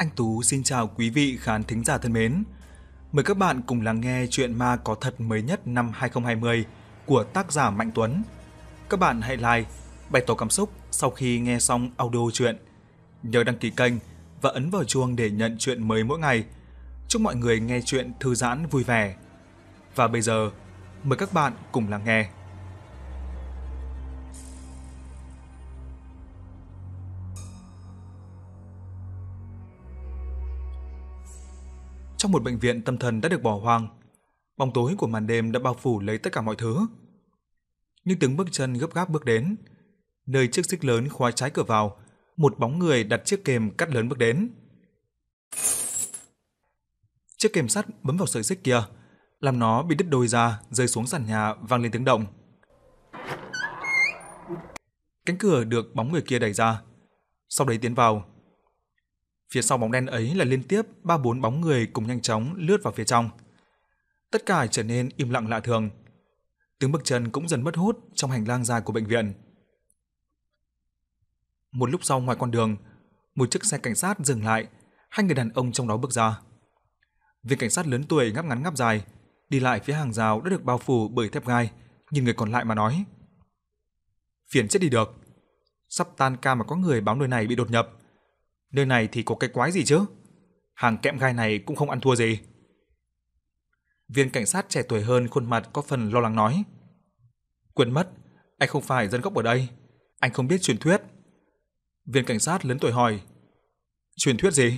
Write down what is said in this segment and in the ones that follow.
Anh Tú xin chào quý vị khán thính giả thân mến. Mời các bạn cùng lắng nghe chuyện ma có thật mới nhất năm 2020 của tác giả Mạnh Tuấn. Các bạn hãy like, bày tỏ cảm xúc sau khi nghe xong audio chuyện. Nhớ đăng ký kênh và ấn vào chuông để nhận chuyện mới mỗi ngày. Chúc mọi người nghe chuyện thư giãn vui vẻ. Và bây giờ, mời các bạn cùng lắng nghe. Trong một bệnh viện tâm thần đã được bỏ hoang, bóng tối của màn đêm đã bao phủ lấy tất cả mọi thứ. Những tiếng bước chân gấp gáp bước đến, nơi chiếc xích lớn khóa trái cửa vào, một bóng người đặt chiếc kềm cắt lớn bước đến. Chiếc kềm sắt bấm vào sợi xích kia, làm nó bị đứt đôi ra, rơi xuống sàn nhà vang lên tiếng động. Cánh cửa được bóng người kia đẩy ra, sau đấy tiến vào. Phía sau bóng đen ấy là liên tiếp 3-4 bóng người cùng nhanh chóng lướt vào phía trong. Tất cả trở nên im lặng lạ thường. Tiếng bước chân cũng dần mất hút trong hành lang dài của bệnh viện. Một lúc sau, ngoài con đường, một chiếc xe cảnh sát dừng lại, hai người đàn ông trong đó bước ra. Viên cảnh sát lớn tuổi ngáp ngắn ngáp dài, đi lại phía hàng rào đã được bao phủ bởi thép gai, nhìn người còn lại mà nói: "Phiền chết đi được. Sắp tan ca mà có người báo nơi này bị đột nhập. Nơi này thì có cái quái gì chứ? Hàng kẽm gai này cũng không ăn thua gì." Viên cảnh sát trẻ tuổi hơn khuôn mặt có phần lo lắng nói: "Quên mất, anh không phải dân gốc ở đây, anh không biết truyền thuyết." Viên cảnh sát lớn tuổi hỏi: "Truyền thuyết gì?"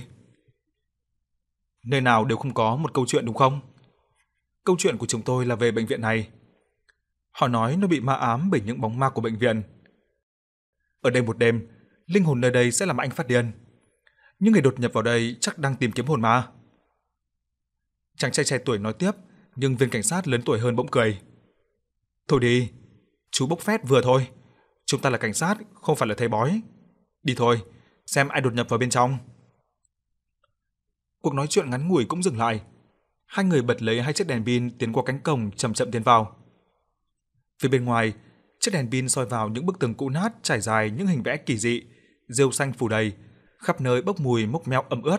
"Nơi nào đều không có một câu chuyện đúng không? Câu chuyện của chúng tôi là về bệnh viện này. Họ nói nó bị ma ám bởi những bóng ma của bệnh viện. Ở đây một đêm, linh hồn nơi đây sẽ làm anh phát điên. Những người đột nhập vào đây chắc đang tìm kiếm hồn ma." Chàng trai trẻ tuổi nói tiếp, nhưng viên cảnh sát lớn tuổi hơn bỗng cười: "Thôi đi, chú bốc phét vừa thôi. Chúng ta là cảnh sát, không phải là thầy bói. Đi thôi, xem ai đột nhập vào bên trong." Cuộc nói chuyện ngắn ngủi cũng dừng lại. Hai người bật lấy hai chiếc đèn pin tiến qua cánh cổng chậm chậm tiến vào. Phía bên ngoài, chiếc đèn pin soi vào những bức tường cũ nát trải dài những hình vẽ kỳ dị, rêu xanh phủ đầy, khắp nơi bốc mùi mốc meo ẩm ướt.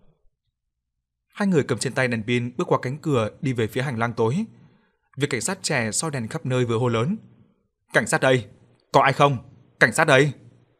Hai người cầm trên tay đèn pin bước qua cánh cửa đi về phía hành lang tối. Viên cảnh sát trẻ soi đèn khắp nơi vừa hô lớn: "Cảnh sát đây! Có ai không? Cảnh sát đây!"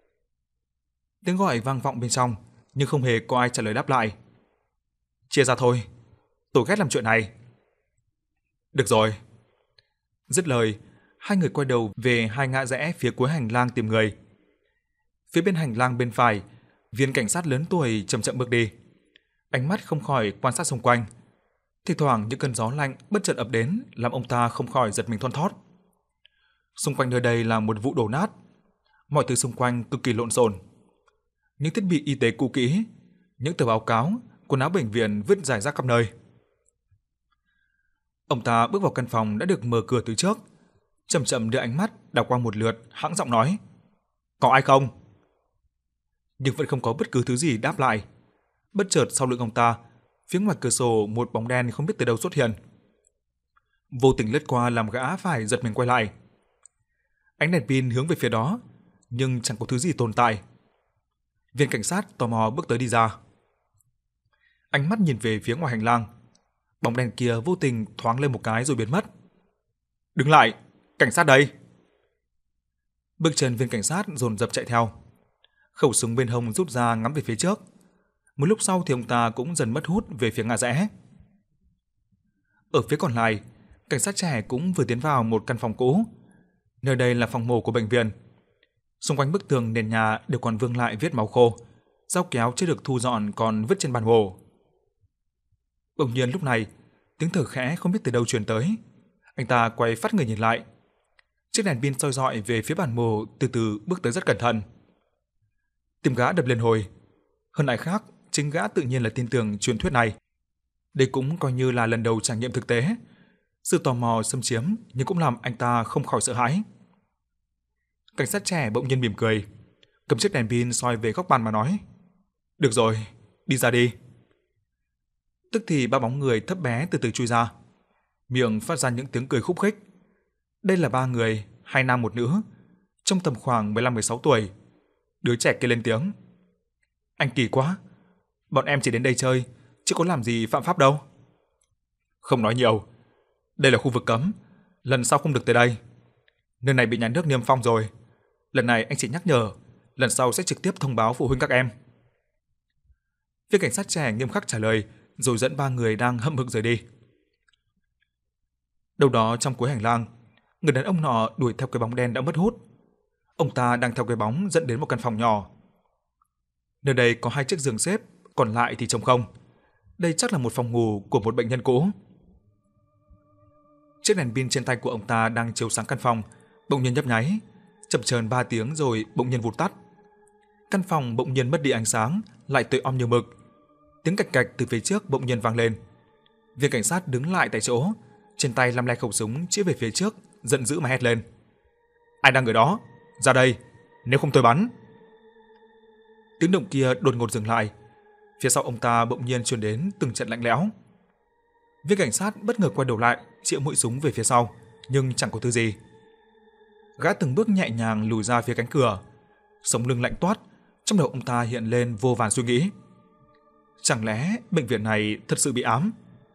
Tiếng gọi vang vọng bên trong, nhưng không hề có ai trả lời đáp lại. "Chia ra thôi, tôi ghét làm chuyện này." "Được rồi." Dứt lời, hai người quay đầu về hai ngã rẽ phía cuối hành lang tìm người. Phía bên hành lang bên phải, viên cảnh sát lớn tuổi chậm chậm bước đi. Ánh mắt không khỏi quan sát xung quanh. Thỉnh thoảng những cơn gió lạnh bất chợt ập đến làm ông ta không khỏi giật mình thon thót. Xung quanh nơi đây là một vụ đổ nát. Mọi thứ xung quanh cực kỳ lộn xộn. Những thiết bị y tế cũ kỹ, những tờ báo cáo, quần áo bệnh viện vứt rải rác khắp nơi. Ông ta bước vào căn phòng đã được mở cửa từ trước, chậm chậm đưa ánh mắt đảo qua một lượt, hãng giọng nói: "Có ai không?" Nhưng vẫn không có bất cứ thứ gì đáp lại. Bất chợt sau lưng ông ta, phía ngoài cửa sổ một bóng đen không biết từ đâu xuất hiện. Vô tình lướt qua làm gã phải giật mình quay lại. Ánh đèn pin hướng về phía đó, nhưng chẳng có thứ gì tồn tại. Viên cảnh sát tò mò bước tới đi ra. Ánh mắt nhìn về phía ngoài hành lang. Bóng đen kia vô tình thoáng lên một cái rồi biến mất. "Đứng lại, cảnh sát đây!" Bước chân viên cảnh sát dồn dập chạy theo. Khẩu súng bên hông rút ra ngắm về phía trước. Một lúc sau thì ông ta cũng dần mất hút về phía ngã rẽ. Ở phía còn lại, cảnh sát trẻ cũng vừa tiến vào một căn phòng cũ. Nơi đây là phòng mổ của bệnh viện. Xung quanh bức tường nền nhà đều còn vương lại vết máu khô, dao kéo chưa được thu dọn còn vứt trên bàn mổ. Bỗng nhiên lúc này, tiếng thở khẽ không biết từ đâu truyền tới. Anh ta quay phát người nhìn lại. Chiếc đèn pin soi rọi về phía bàn mổ từ từ bước tới rất cẩn thận. Tim gã đập lên hồi. Hơn ai khác, chính gã tự nhiên là tin tưởng truyền thuyết này. Đây cũng coi như là lần đầu trải nghiệm thực tế. Sự tò mò xâm chiếm nhưng cũng làm anh ta không khỏi sợ hãi. Cảnh sát trẻ bỗng nhiên mỉm cười, cầm chiếc đèn pin soi về góc bàn mà nói: "Được rồi, đi ra đi." Tức thì ba bóng người thấp bé từ từ chui ra, miệng phát ra những tiếng cười khúc khích. Đây là ba người, hai nam một nữ, trong tầm khoảng 15-16 tuổi. Đứa trẻ kia lên tiếng: "Anh kỳ quá, Bọn em chỉ đến đây chơi, chứ có làm gì phạm pháp đâu. Không nói nhiều. Đây là khu vực cấm, lần sau không được tới đây. Nơi này bị nhà nước niêm phong rồi. Lần này anh chỉ nhắc nhở, lần sau sẽ trực tiếp thông báo phụ huynh các em. Viên cảnh sát trẻ nghiêm khắc trả lời, rồi dẫn 3 người đang hậm hực rời đi. Đâu đó trong cuối hành lang, người đàn ông nọ đuổi theo cái bóng đen đã mất hút. Ông ta đang theo cái bóng dẫn đến một căn phòng nhỏ. Nơi đây có 2 chiếc giường xếp, còn lại thì trống không. Đây chắc là một phòng ngủ của một bệnh nhân cũ. Chiếc đèn pin trên tay của ông ta đang chiếu sáng căn phòng, bỗng nhiên nhấp nháy, chập chờn 3 tiếng rồi bỗng nhiên vụt tắt. Căn phòng bỗng nhiên mất đi ánh sáng, lại tối om như mực. Tiếng cạch cạch từ phía trước bỗng nhiên vang lên. Viên cảnh sát đứng lại tại chỗ, trên tay lăm le khẩu súng chĩa về phía trước, giận dữ mà hét lên: "Ai đang ở đó? Ra đây, nếu không tôi bắn!" Tiếng động kia đột ngột dừng lại. Phía sau ông ta bỗng nhiên truyền đến từng trận lạnh lẽo. Viên cảnh sát bất ngờ quay đầu lại, chĩa mũi súng về phía sau, nhưng chẳng có thứ gì. Gã từng bước nhẹ nhàng lùi ra phía cánh cửa, sống lưng lạnh toát, trong đầu ông ta hiện lên vô vàn suy nghĩ. Chẳng lẽ bệnh viện này thật sự bị ám?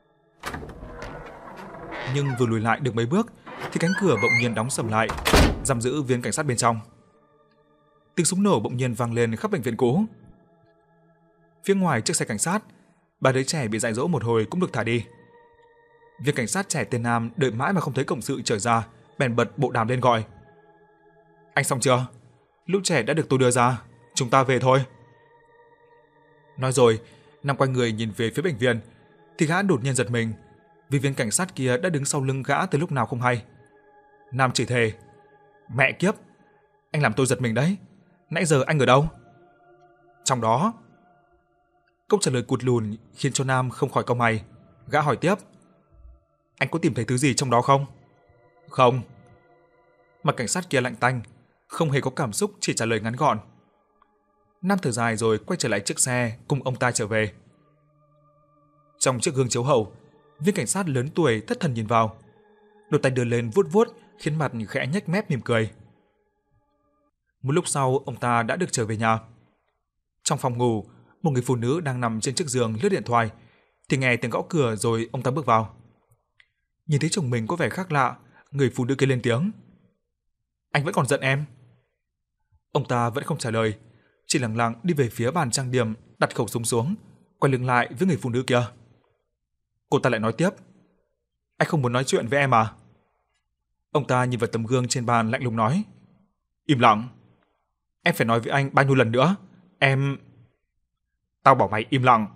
Nhưng vừa lùi lại được mấy bước thì cánh cửa bỗng nhiên đóng sầm lại, giam giữ viên cảnh sát bên trong. Tiếng súng nổ bỗng nhiên vang lên khắp bệnh viện cũ. Phía ngoài chiếc xe cảnh sát, 3 đứa trẻ bị dạy dỗ một hồi cũng được thả đi. Viên cảnh sát trẻ tên Nam đợi mãi mà không thấy cộng sự trở ra, bèn bật bộ đàm lên gọi: "Anh xong chưa? Lũ trẻ đã được tôi đưa ra, chúng ta về thôi." Nói rồi, Nam quay người nhìn về phía bệnh viện, thì gã đột nhiên giật mình, vì viên cảnh sát kia đã đứng sau lưng gã từ lúc nào không hay. Nam chửi thề: "Mẹ kiếp, anh làm tôi giật mình đấy. Nãy giờ anh ở đâu?" "Trong đó." Câu trả lời cụt lùn khiến cho Nam không khỏi cau mày. Gã hỏi tiếp: "Anh có tìm thấy thứ gì trong đó không?" "Không." Mặt cảnh sát kia lạnh tanh, không hề có cảm xúc, chỉ trả lời ngắn gọn. Nam thở dài rồi quay trở lại chiếc xe cùng ông ta trở về. Trong chiếc gương chiếu hậu, viên cảnh sát lớn tuổi thất thần nhìn vào, đôi tay đưa lên vuốt vuốt khiến mặt khẽ nhếch mép mỉm cười. Một lúc sau, ông ta đã được trở về nhà. Trong phòng ngủ, một người phụ nữ đang nằm trên chiếc giường lướt điện thoại, thì nghe tiếng gõ cửa rồi ông ta bước vào. Nhìn thấy chồng mình có vẻ khác lạ, người phụ nữ kia lên tiếng: "Anh vẫn còn giận em?" Ông ta vẫn không trả lời, chỉ lẳng lặng đi về phía bàn trang điểm, đặt khẩu súng xuống, quay lưng lại với người phụ nữ kia. Cô ta lại nói tiếp: "Anh không muốn nói chuyện với em à?" Ông ta nhìn vào tấm gương trên bàn lạnh lùng nói: "Im lặng. Em phải nói với anh bao nhiêu lần nữa? Em..." "Tao bảo mày im lặng."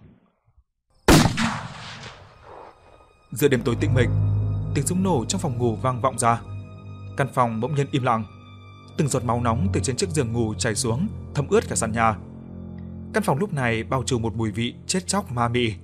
Giữa đêm tối tĩnh mịch, tiếng súng nổ trong phòng ngủ vang vọng ra. Căn phòng bỗng nhiên im lặng. Từng giọt máu nóng từ trên chiếc giường ngủ chảy xuống, thấm ướt cả sàn nhà. Căn phòng lúc này bao trùm một mùi vị chết chóc ma mị.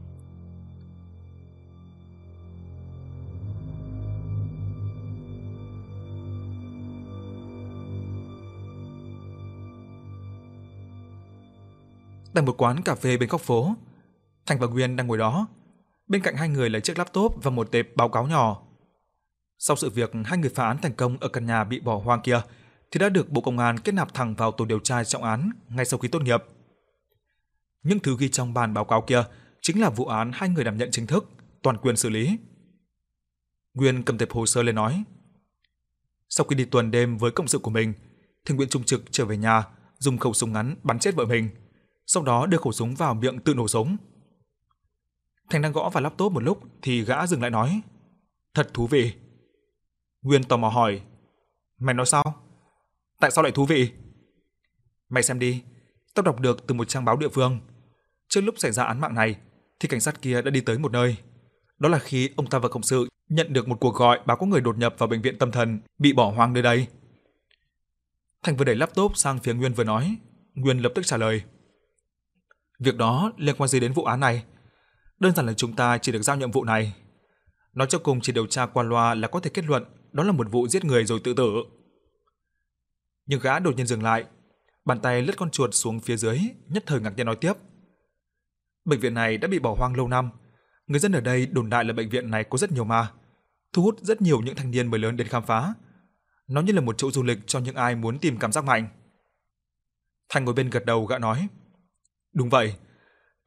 Tại một quán cà phê bên góc phố, Thành và Nguyên đang ngồi đó. Bên cạnh hai người là chiếc laptop và một tệp báo cáo nhỏ. Sau sự việc hai người phá án thành công ở căn nhà bị bỏ hoang kia, thì đã được Bộ Công an kết nạp thẳng vào tổ điều tra trọng án ngay sau khi tốt nghiệp. Những thứ ghi trong bản báo cáo kia chính là vụ án hai người đảm nhận chính thức, toàn quyền xử lý. Nguyên cầm tệp hồ sơ lên nói: Sau khi đi tuần đêm với cộng sự của mình, thì Nguyễn Trung Trực trở về nhà, dùng khẩu súng ngắn bắn chết vợ mình, sau đó đưa khẩu súng vào miệng tự nổ súng. Thành đang gõ vào laptop một lúc thì gã dừng lại nói: Thật thú vị. Nguyên tò mò hỏi: Mày nói sao? Tại sao lại thú vị? Mày xem đi, tao đọc được từ một trang báo địa phương. Trước lúc xảy ra án mạng này, thì cảnh sát kia đã đi tới một nơi. Đó là khi ông ta và cộng sự nhận được một cuộc gọi báo có người đột nhập vào bệnh viện tâm thần bị bỏ hoang nơi đây. Thành vừa đẩy laptop sang phía Nguyên vừa nói. Nguyên lập tức trả lời: Việc đó liên quan gì đến vụ án này? Đơn giản là chúng ta chỉ được giao nhiệm vụ này. Nói cho cùng chỉ điều tra qua loa là có thể kết luận đó là một vụ giết người rồi tự tử. Nhưng gã đột nhiên dừng lại, bàn tay lướt con chuột xuống phía dưới, nhất thời ngạc nhiên nói tiếp: Bệnh viện này đã bị bỏ hoang lâu năm. Người dân ở đây đồn đại là bệnh viện này có rất nhiều ma, thu hút rất nhiều những thanh niên mới lớn đến khám phá. Nó như là một chỗ du lịch cho những ai muốn tìm cảm giác mạnh. Thành ngồi bên gật đầu, gã nói: Đúng vậy,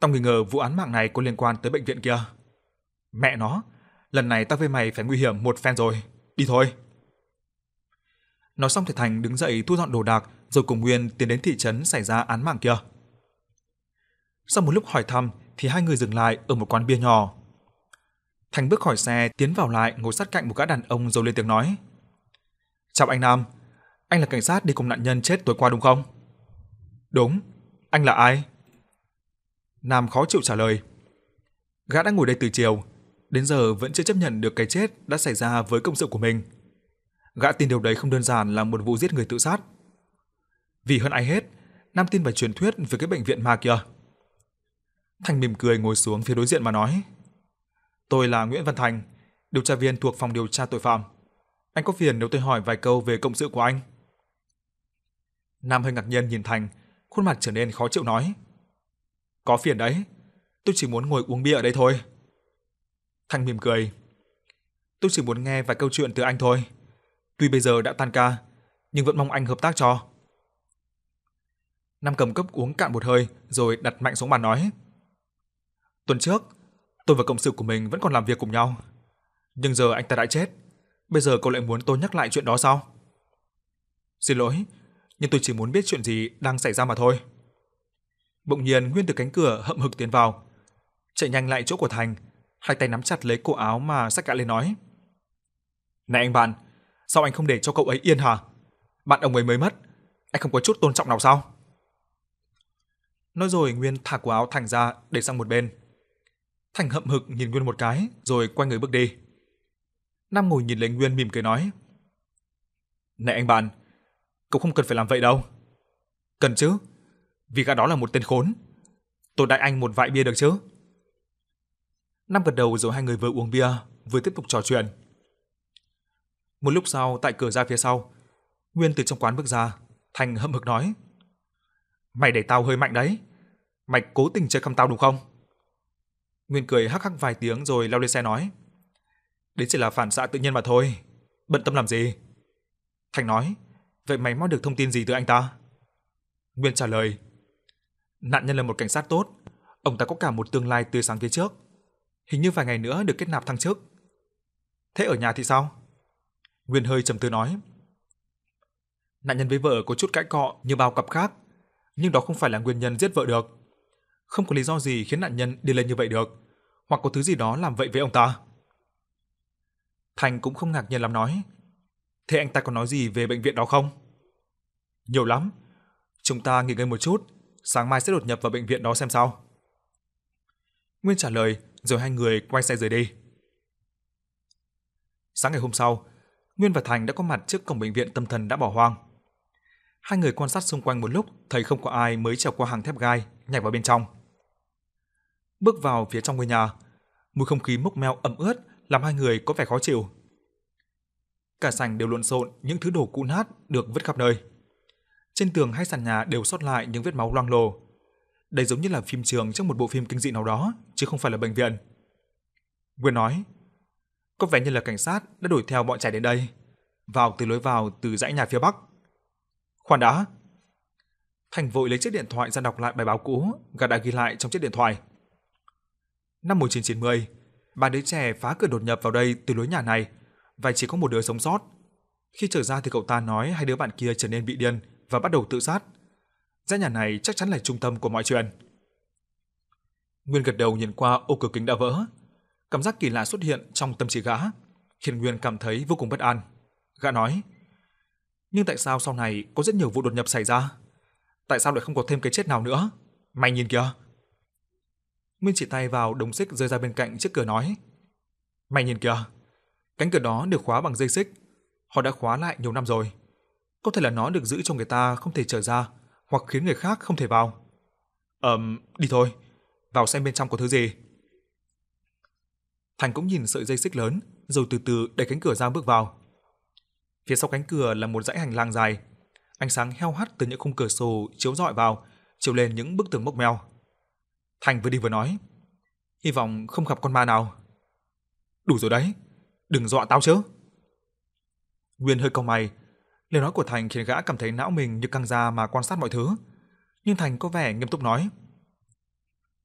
Tao nghi ngờ vụ án mạng này có liên quan tới bệnh viện kia. Mẹ nó, lần này tao với mày phải nguy hiểm một phen rồi. Đi thôi. Nói xong thì Thành đứng dậy thu dọn đồ đạc rồi cùng Nguyên tiến đến thị trấn xảy ra án mạng kia. Sau một lúc hỏi thăm thì hai người dừng lại ở một quán bia nhỏ. Thành bước khỏi xe tiến vào lại ngồi sát cạnh một gã đàn ông rồi lên tiếng nói. Chào anh Nam, anh là cảnh sát đi cùng nạn nhân chết tối qua đúng không? Đúng, anh là ai? Nam khó chịu trả lời. Gã đã ngồi đây từ chiều, đến giờ vẫn chưa chấp nhận được cái chết đã xảy ra với cộng sự của mình. Gã tin điều đấy không đơn giản là một vụ giết người tự sát. Vì hơn ai hết, Nam tin vào truyền thuyết về cái bệnh viện ma kia. Thành mỉm cười ngồi xuống phía đối diện mà nói. Tôi là Nguyễn Văn Thành, điều tra viên thuộc phòng điều tra tội phạm. Anh có phiền nếu tôi hỏi vài câu về cộng sự của anh? Nam hơi ngạc nhiên nhìn Thành, khuôn mặt trở nên khó chịu nói. Có phiền đấy, tôi chỉ muốn ngồi uống bia ở đây thôi. Thành mỉm cười. Tôi chỉ muốn nghe vài câu chuyện từ anh thôi. Tuy bây giờ đã tan ca, nhưng vẫn mong anh hợp tác cho. Nam cầm cốc uống cạn một hơi rồi đặt mạnh xuống bàn nói. Tuần trước, tôi và cộng sự của mình vẫn còn làm việc cùng nhau. Nhưng giờ anh ta đã chết. Bây giờ cậu lại muốn tôi nhắc lại chuyện đó sao? Xin lỗi, nhưng tôi chỉ muốn biết chuyện gì đang xảy ra mà thôi. Bỗng nhiên Nguyên từ cánh cửa hậm hực tiến vào, chạy nhanh lại chỗ của Thành, hai tay nắm chặt lấy cổ áo mà xách gã lên nói. Này anh bạn, sao anh không để cho cậu ấy yên hả? Bạn ông ấy mới mất, anh không có chút tôn trọng nào sao? Nói rồi Nguyên thả cổ áo Thành ra để sang một bên. Thành hậm hực nhìn Nguyên một cái rồi quay người bước đi. Nam ngồi nhìn lấy Nguyên mỉm cười nói. Này anh bạn, cậu không cần phải làm vậy đâu. Cần chứ, vì gã đó là một tên khốn. Tôi đãi anh một vại bia được chứ? Nam gật đầu rồi hai người vừa uống bia vừa tiếp tục trò chuyện. Một lúc sau tại cửa ra phía sau, Nguyên từ trong quán bước ra, Thành hậm hực nói. Mày đẩy tao hơi mạnh đấy. Mày cố tình chơi khăm tao đúng không? Nguyên cười hắc hắc vài tiếng rồi leo lên xe nói. Đấy chỉ là phản xạ tự nhiên mà thôi. Bận tâm làm gì? Thành nói. Vậy mày mò được thông tin gì từ anh ta? Nguyên trả lời. Nạn nhân là một cảnh sát tốt. Ông ta có cả một tương lai tươi sáng phía trước. Hình như vài ngày nữa được kết nạp thăng chức. Thế ở nhà thì sao? Nguyên hơi trầm tư nói. Nạn nhân với vợ có chút cãi cọ như bao cặp khác. Nhưng đó không phải là nguyên nhân giết vợ được. Không có lý do gì khiến nạn nhân đi lên như vậy được. Hoặc có thứ gì đó làm vậy với ông ta. Thành cũng không ngạc nhiên lắm nói. Thế anh ta có nói gì về bệnh viện đó không? Nhiều lắm. Chúng ta nghỉ ngơi một chút, sáng mai sẽ đột nhập vào bệnh viện đó xem sao. Nguyên trả lời rồi hai người quay xe rời đi. Sáng ngày hôm sau, Nguyên và Thành đã có mặt trước cổng bệnh viện tâm thần đã bỏ hoang. Hai người quan sát xung quanh một lúc thấy không có ai mới trèo qua hàng thép gai nhảy vào bên trong. Bước vào phía trong ngôi nhà, mùi không khí mốc meo ẩm ướt làm hai người có vẻ khó chịu. Cả sảnh đều lộn xộn những thứ đồ cũ nát được vứt khắp nơi. Trên tường hay sàn nhà đều sót lại những vết máu loang lổ. Đây giống như là phim trường trong một bộ phim kinh dị nào đó, chứ không phải là bệnh viện. Nguyên nói, có vẻ như là cảnh sát đã đuổi theo bọn trẻ đến đây, vào từ lối vào từ dãy nhà phía bắc. Khoan đã. Thành vội lấy chiếc điện thoại ra đọc lại bài báo cũ gã đã ghi lại trong chiếc điện thoại. Năm 1990, ba đứa trẻ phá cửa đột nhập vào đây từ lối nhà này và chỉ có một đứa sống sót. Khi trở ra thì cậu ta nói hai đứa bạn kia trở nên bị điên và bắt đầu tự sát. Dãy nhà này chắc chắn là trung tâm của mọi chuyện. Nguyên gật đầu nhìn qua ô cửa kính đã vỡ. Cảm giác kỳ lạ xuất hiện trong tâm trí gã, khiến Nguyên cảm thấy vô cùng bất an. Gã nói, nhưng tại sao sau này có rất nhiều vụ đột nhập xảy ra? Tại sao lại không có thêm cái chết nào nữa? Mày nhìn kìa. Nguyên chỉ tay vào đống xích rơi ra bên cạnh chiếc cửa nói, mày nhìn kìa, cánh cửa đó được khóa bằng dây xích. Họ đã khóa lại nhiều năm rồi. Có thể là nó được giữ cho người ta không thể trở ra, hoặc khiến người khác không thể vào. Đi thôi, vào xem bên trong có thứ gì. Thành cũng nhìn sợi dây xích lớn, rồi từ từ đẩy cánh cửa ra bước vào. Phía sau cánh cửa là một dãy hành lang dài, ánh sáng heo hắt từ những khung cửa sổ chiếu rọi vào, chiếu lên những bức tường mốc meo. Thành vừa đi vừa nói, hy vọng không gặp con ma nào. Đủ rồi đấy, đừng dọa tao chứ. Nguyên hơi cau mày, lời nói của Thành khiến gã cảm thấy não mình như căng ra mà quan sát mọi thứ. Nhưng Thành có vẻ nghiêm túc nói,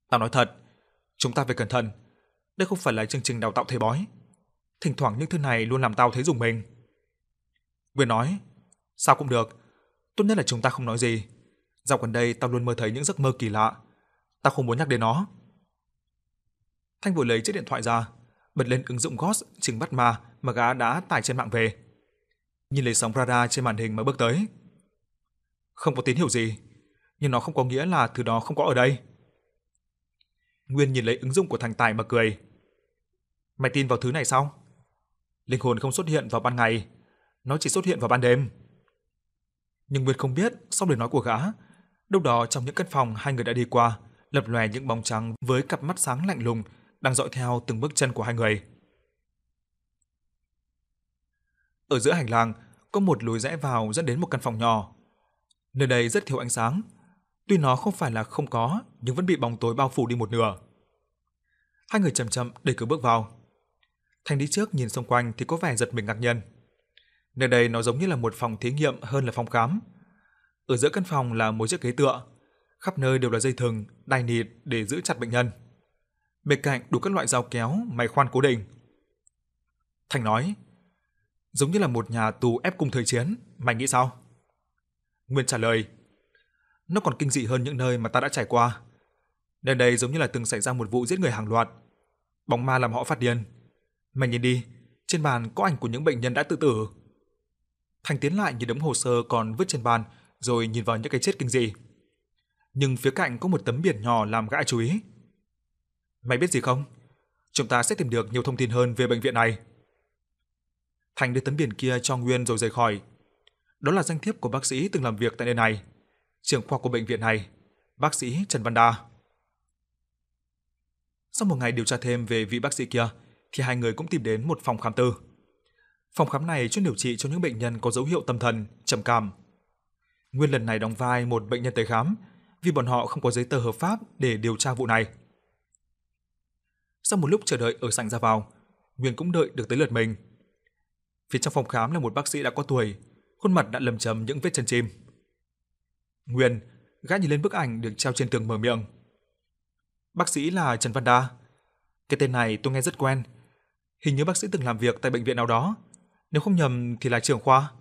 Tao nói thật, chúng ta phải cẩn thận. Đây không phải là chương trình đào tạo thầy bói. Thỉnh thoảng những thứ này luôn làm tao thấy rùng mình. Nguyên nói, sao cũng được. Tốt nhất là chúng ta không nói gì. Dạo gần đây tao luôn mơ thấy những giấc mơ kỳ lạ. Tao không muốn nhắc đến nó. Thanh vội lấy chiếc điện thoại ra, bật lên ứng dụng Ghost trừng bắt ma mà gã đã tải trên mạng về. Nhìn lấy sóng radar trên màn hình mà bước tới. Không có tín hiệu gì, nhưng nó không có nghĩa là thứ đó không có ở đây. Nguyên nhìn lấy ứng dụng của thằng Tài mà cười. Mày tin vào thứ này sao? Linh hồn không xuất hiện vào ban ngày, nó chỉ xuất hiện vào ban đêm. Nhưng Nguyên không biết, sau lời nói của gã, đâu đó trong những căn phòng hai người đã đi qua, lập lòe những bóng trắng với cặp mắt sáng lạnh lùng đang dõi theo từng bước chân của hai người. Ở giữa hành lang có một lối rẽ vào dẫn đến một căn phòng nhỏ. Nơi đây rất thiếu ánh sáng, tuy nó không phải là không có, nhưng vẫn bị bóng tối bao phủ đi một nửa. Hai người chậm chậm đẩy cửa bước vào. Thành đi trước nhìn xung quanh thì có vẻ giật mình ngạc nhiên. Nơi đây nó giống như là một phòng thí nghiệm hơn là phòng khám. Ở giữa căn phòng là một chiếc ghế tựa, khắp nơi đều là dây thừng, đai nịt để giữ chặt bệnh nhân. Bên cạnh đủ các loại dao kéo, máy khoan cố định. Thành nói, giống như là một nhà tù ép cung thời chiến, mày nghĩ sao? Nguyên trả lời, nó còn kinh dị hơn những nơi mà ta đã trải qua. Nơi đây giống như là từng xảy ra một vụ giết người hàng loạt. Bóng ma làm họ phát điên. Mày nhìn đi, trên bàn có ảnh của những bệnh nhân đã tự tử. Thành tiến lại nhìn đống hồ sơ còn vứt trên bàn, rồi nhìn vào những cái chết kinh dị. Nhưng phía cạnh có một tấm biển nhỏ làm gã chú ý. Mày biết gì không? Chúng ta sẽ tìm được nhiều thông tin hơn về bệnh viện này. Thành đưa tấm biển kia cho Nguyên rồi rời khỏi. Đó là danh thiếp của bác sĩ từng làm việc tại nơi này, trưởng khoa của bệnh viện này, bác sĩ Trần Văn Đa. Sau một ngày điều tra thêm về vị bác sĩ kia, thì hai người cũng tìm đến một phòng khám tư. Phòng khám này chuyên điều trị cho những bệnh nhân có dấu hiệu tâm thần, trầm cảm. Nguyên lần này đóng vai một bệnh nhân tới khám, vì bọn họ không có giấy tờ hợp pháp để điều tra vụ này. Sau một lúc chờ đợi ở sảnh ra vào, Nguyên cũng đợi được tới lượt mình. Phía trong phòng khám là một bác sĩ đã có tuổi, khuôn mặt đã lấm chấm những vết chân chim. Nguyên, gã nhìn lên bức ảnh được treo trên tường mở miệng. Bác sĩ là Trần Văn Đa. Cái tên này tôi nghe rất quen. Hình như bác sĩ từng làm việc tại bệnh viện nào đó. Nếu không nhầm thì là trưởng khoa.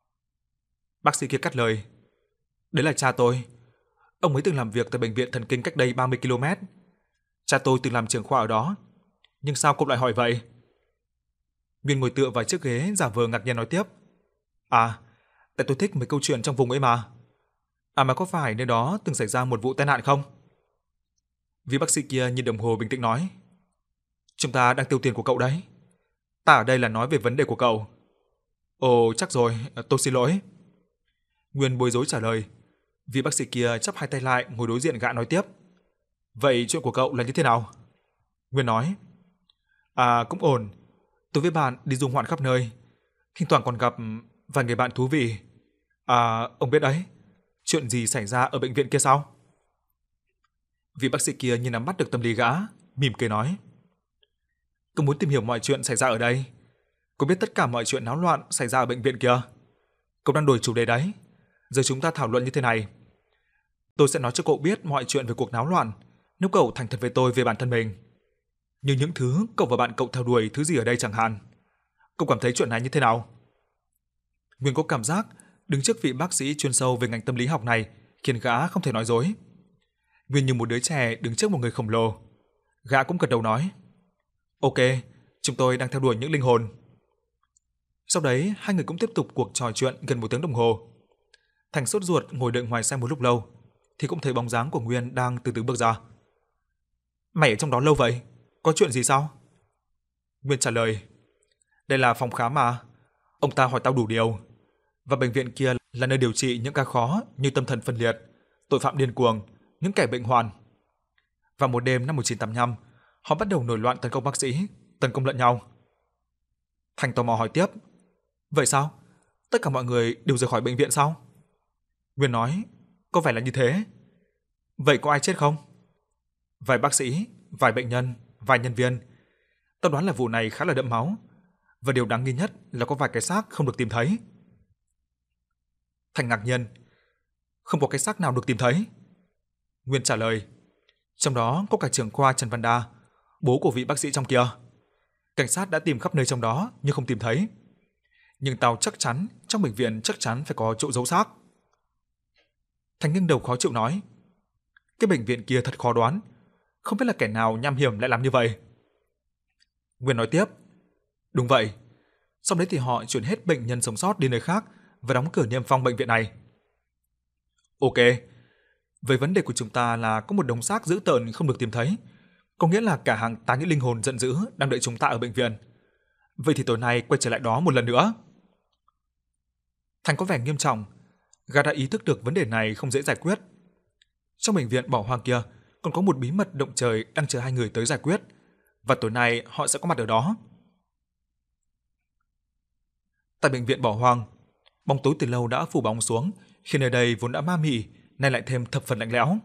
Bác sĩ kia cắt lời. Đấy là cha tôi. Ông ấy từng làm việc tại bệnh viện thần kinh cách đây 30 km. Cha tôi từng làm trưởng khoa ở đó. Nhưng sao cô lại hỏi vậy? Nguyên ngồi tựa vào chiếc ghế giả vờ ngạc nhiên nói tiếp. À, tại tôi thích mấy câu chuyện trong vùng ấy mà. À mà có phải nơi đó từng xảy ra một vụ tai nạn không? Vị bác sĩ kia nhìn đồng hồ bình tĩnh nói. Chúng ta đang tiêu tiền của cậu đấy. Ta ở đây là nói về vấn đề của cậu. Ồ, chắc rồi, tôi xin lỗi. Nguyên bối rối trả lời. Vị bác sĩ kia chắp hai tay lại ngồi đối diện gã nói tiếp. Vậy chuyện của cậu là như thế nào? Nguyên nói. À, cũng ổn. Tôi với bạn đi du ngoạn khắp nơi. Thỉnh thoảng còn gặp vài người bạn thú vị. À, ông biết đấy. Chuyện gì xảy ra ở bệnh viện kia sao? Vị bác sĩ kia như nắm bắt được tâm lý gã, mỉm cười nói. Cậu muốn tìm hiểu mọi chuyện xảy ra ở đây. Cậu biết tất cả mọi chuyện náo loạn xảy ra ở bệnh viện kia. Cậu đang đổi chủ đề đấy. Giờ chúng ta thảo luận như thế này. Tôi sẽ nói cho cậu biết mọi chuyện về cuộc náo loạn nếu cậu thành thật với tôi về bản thân mình. Như những thứ cậu và bạn cậu theo đuổi thứ gì ở đây chẳng hạn. Cậu cảm thấy chuyện này như thế nào? Nguyên có cảm giác đứng trước vị bác sĩ chuyên sâu về ngành tâm lý học này khiến gã không thể nói dối. Nguyên như một đứa trẻ đứng trước một người khổng lồ. Gã cũng gật đầu nói. Ok, chúng tôi đang theo đuổi những linh hồn. Sau đấy, hai người cũng tiếp tục cuộc trò chuyện gần 1 tiếng đồng hồ. Thành sốt ruột ngồi đợi ngoài xe một lúc lâu, thì cũng thấy bóng dáng của Nguyên đang từ từ bước ra. Mày ở trong đó lâu vậy? Có chuyện gì sao? Nguyên trả lời. Đây là phòng khám mà. Ông ta hỏi tao đủ điều. Và bệnh viện kia là nơi điều trị những ca khó như tâm thần phân liệt, tội phạm điên cuồng, những kẻ bệnh hoạn. Và một đêm năm 1985, họ bắt đầu nổi loạn tấn công bác sĩ, tấn công lẫn nhau. Thành tò mò hỏi tiếp. Vậy sao? Tất cả mọi người đều rời khỏi bệnh viện sao? Nguyên nói. Có vẻ là như thế. Vậy có ai chết không? Vài bác sĩ, vài bệnh nhân, vài nhân viên. Tao đoán là vụ này khá là đẫm máu. Và điều đáng nghi nhất là có vài cái xác không được tìm thấy. Thành ngạc nhiên. Không có cái xác nào được tìm thấy. Nguyên trả lời. Trong đó có cả trưởng khoa Trần Văn Đa, bố của vị bác sĩ trong kia. Cảnh sát đã tìm khắp nơi trong đó nhưng không tìm thấy. Nhưng tao chắc chắn trong bệnh viện chắc chắn phải có chỗ giấu xác. Thành nghiêng đầu khó chịu nói. Cái bệnh viện kia thật khó đoán. Không biết là kẻ nào nham hiểm lại làm như vậy. Nguyên nói tiếp. Đúng vậy. Sau đấy thì họ chuyển hết bệnh nhân sống sót đi nơi khác và đóng cửa niêm phong bệnh viện này. Ok. Với vấn đề của chúng ta là có một đống xác dữ tợn không được tìm thấy. Có nghĩa là cả hàng tá những linh hồn giận dữ đang đợi chúng ta ở bệnh viện. Vậy thì tối nay quay trở lại đó một lần nữa. Thành có vẻ nghiêm trọng. Gã đã ý thức được vấn đề này không dễ giải quyết. Trong bệnh viện bỏ hoang kia còn có một bí mật động trời đang chờ hai người tới giải quyết. Và tối nay họ sẽ có mặt ở đó. Tại bệnh viện bỏ hoang, bóng tối từ lâu đã phủ bóng xuống, khiến nơi đây vốn đã ma mị, nay lại thêm thập phần lạnh lẽo.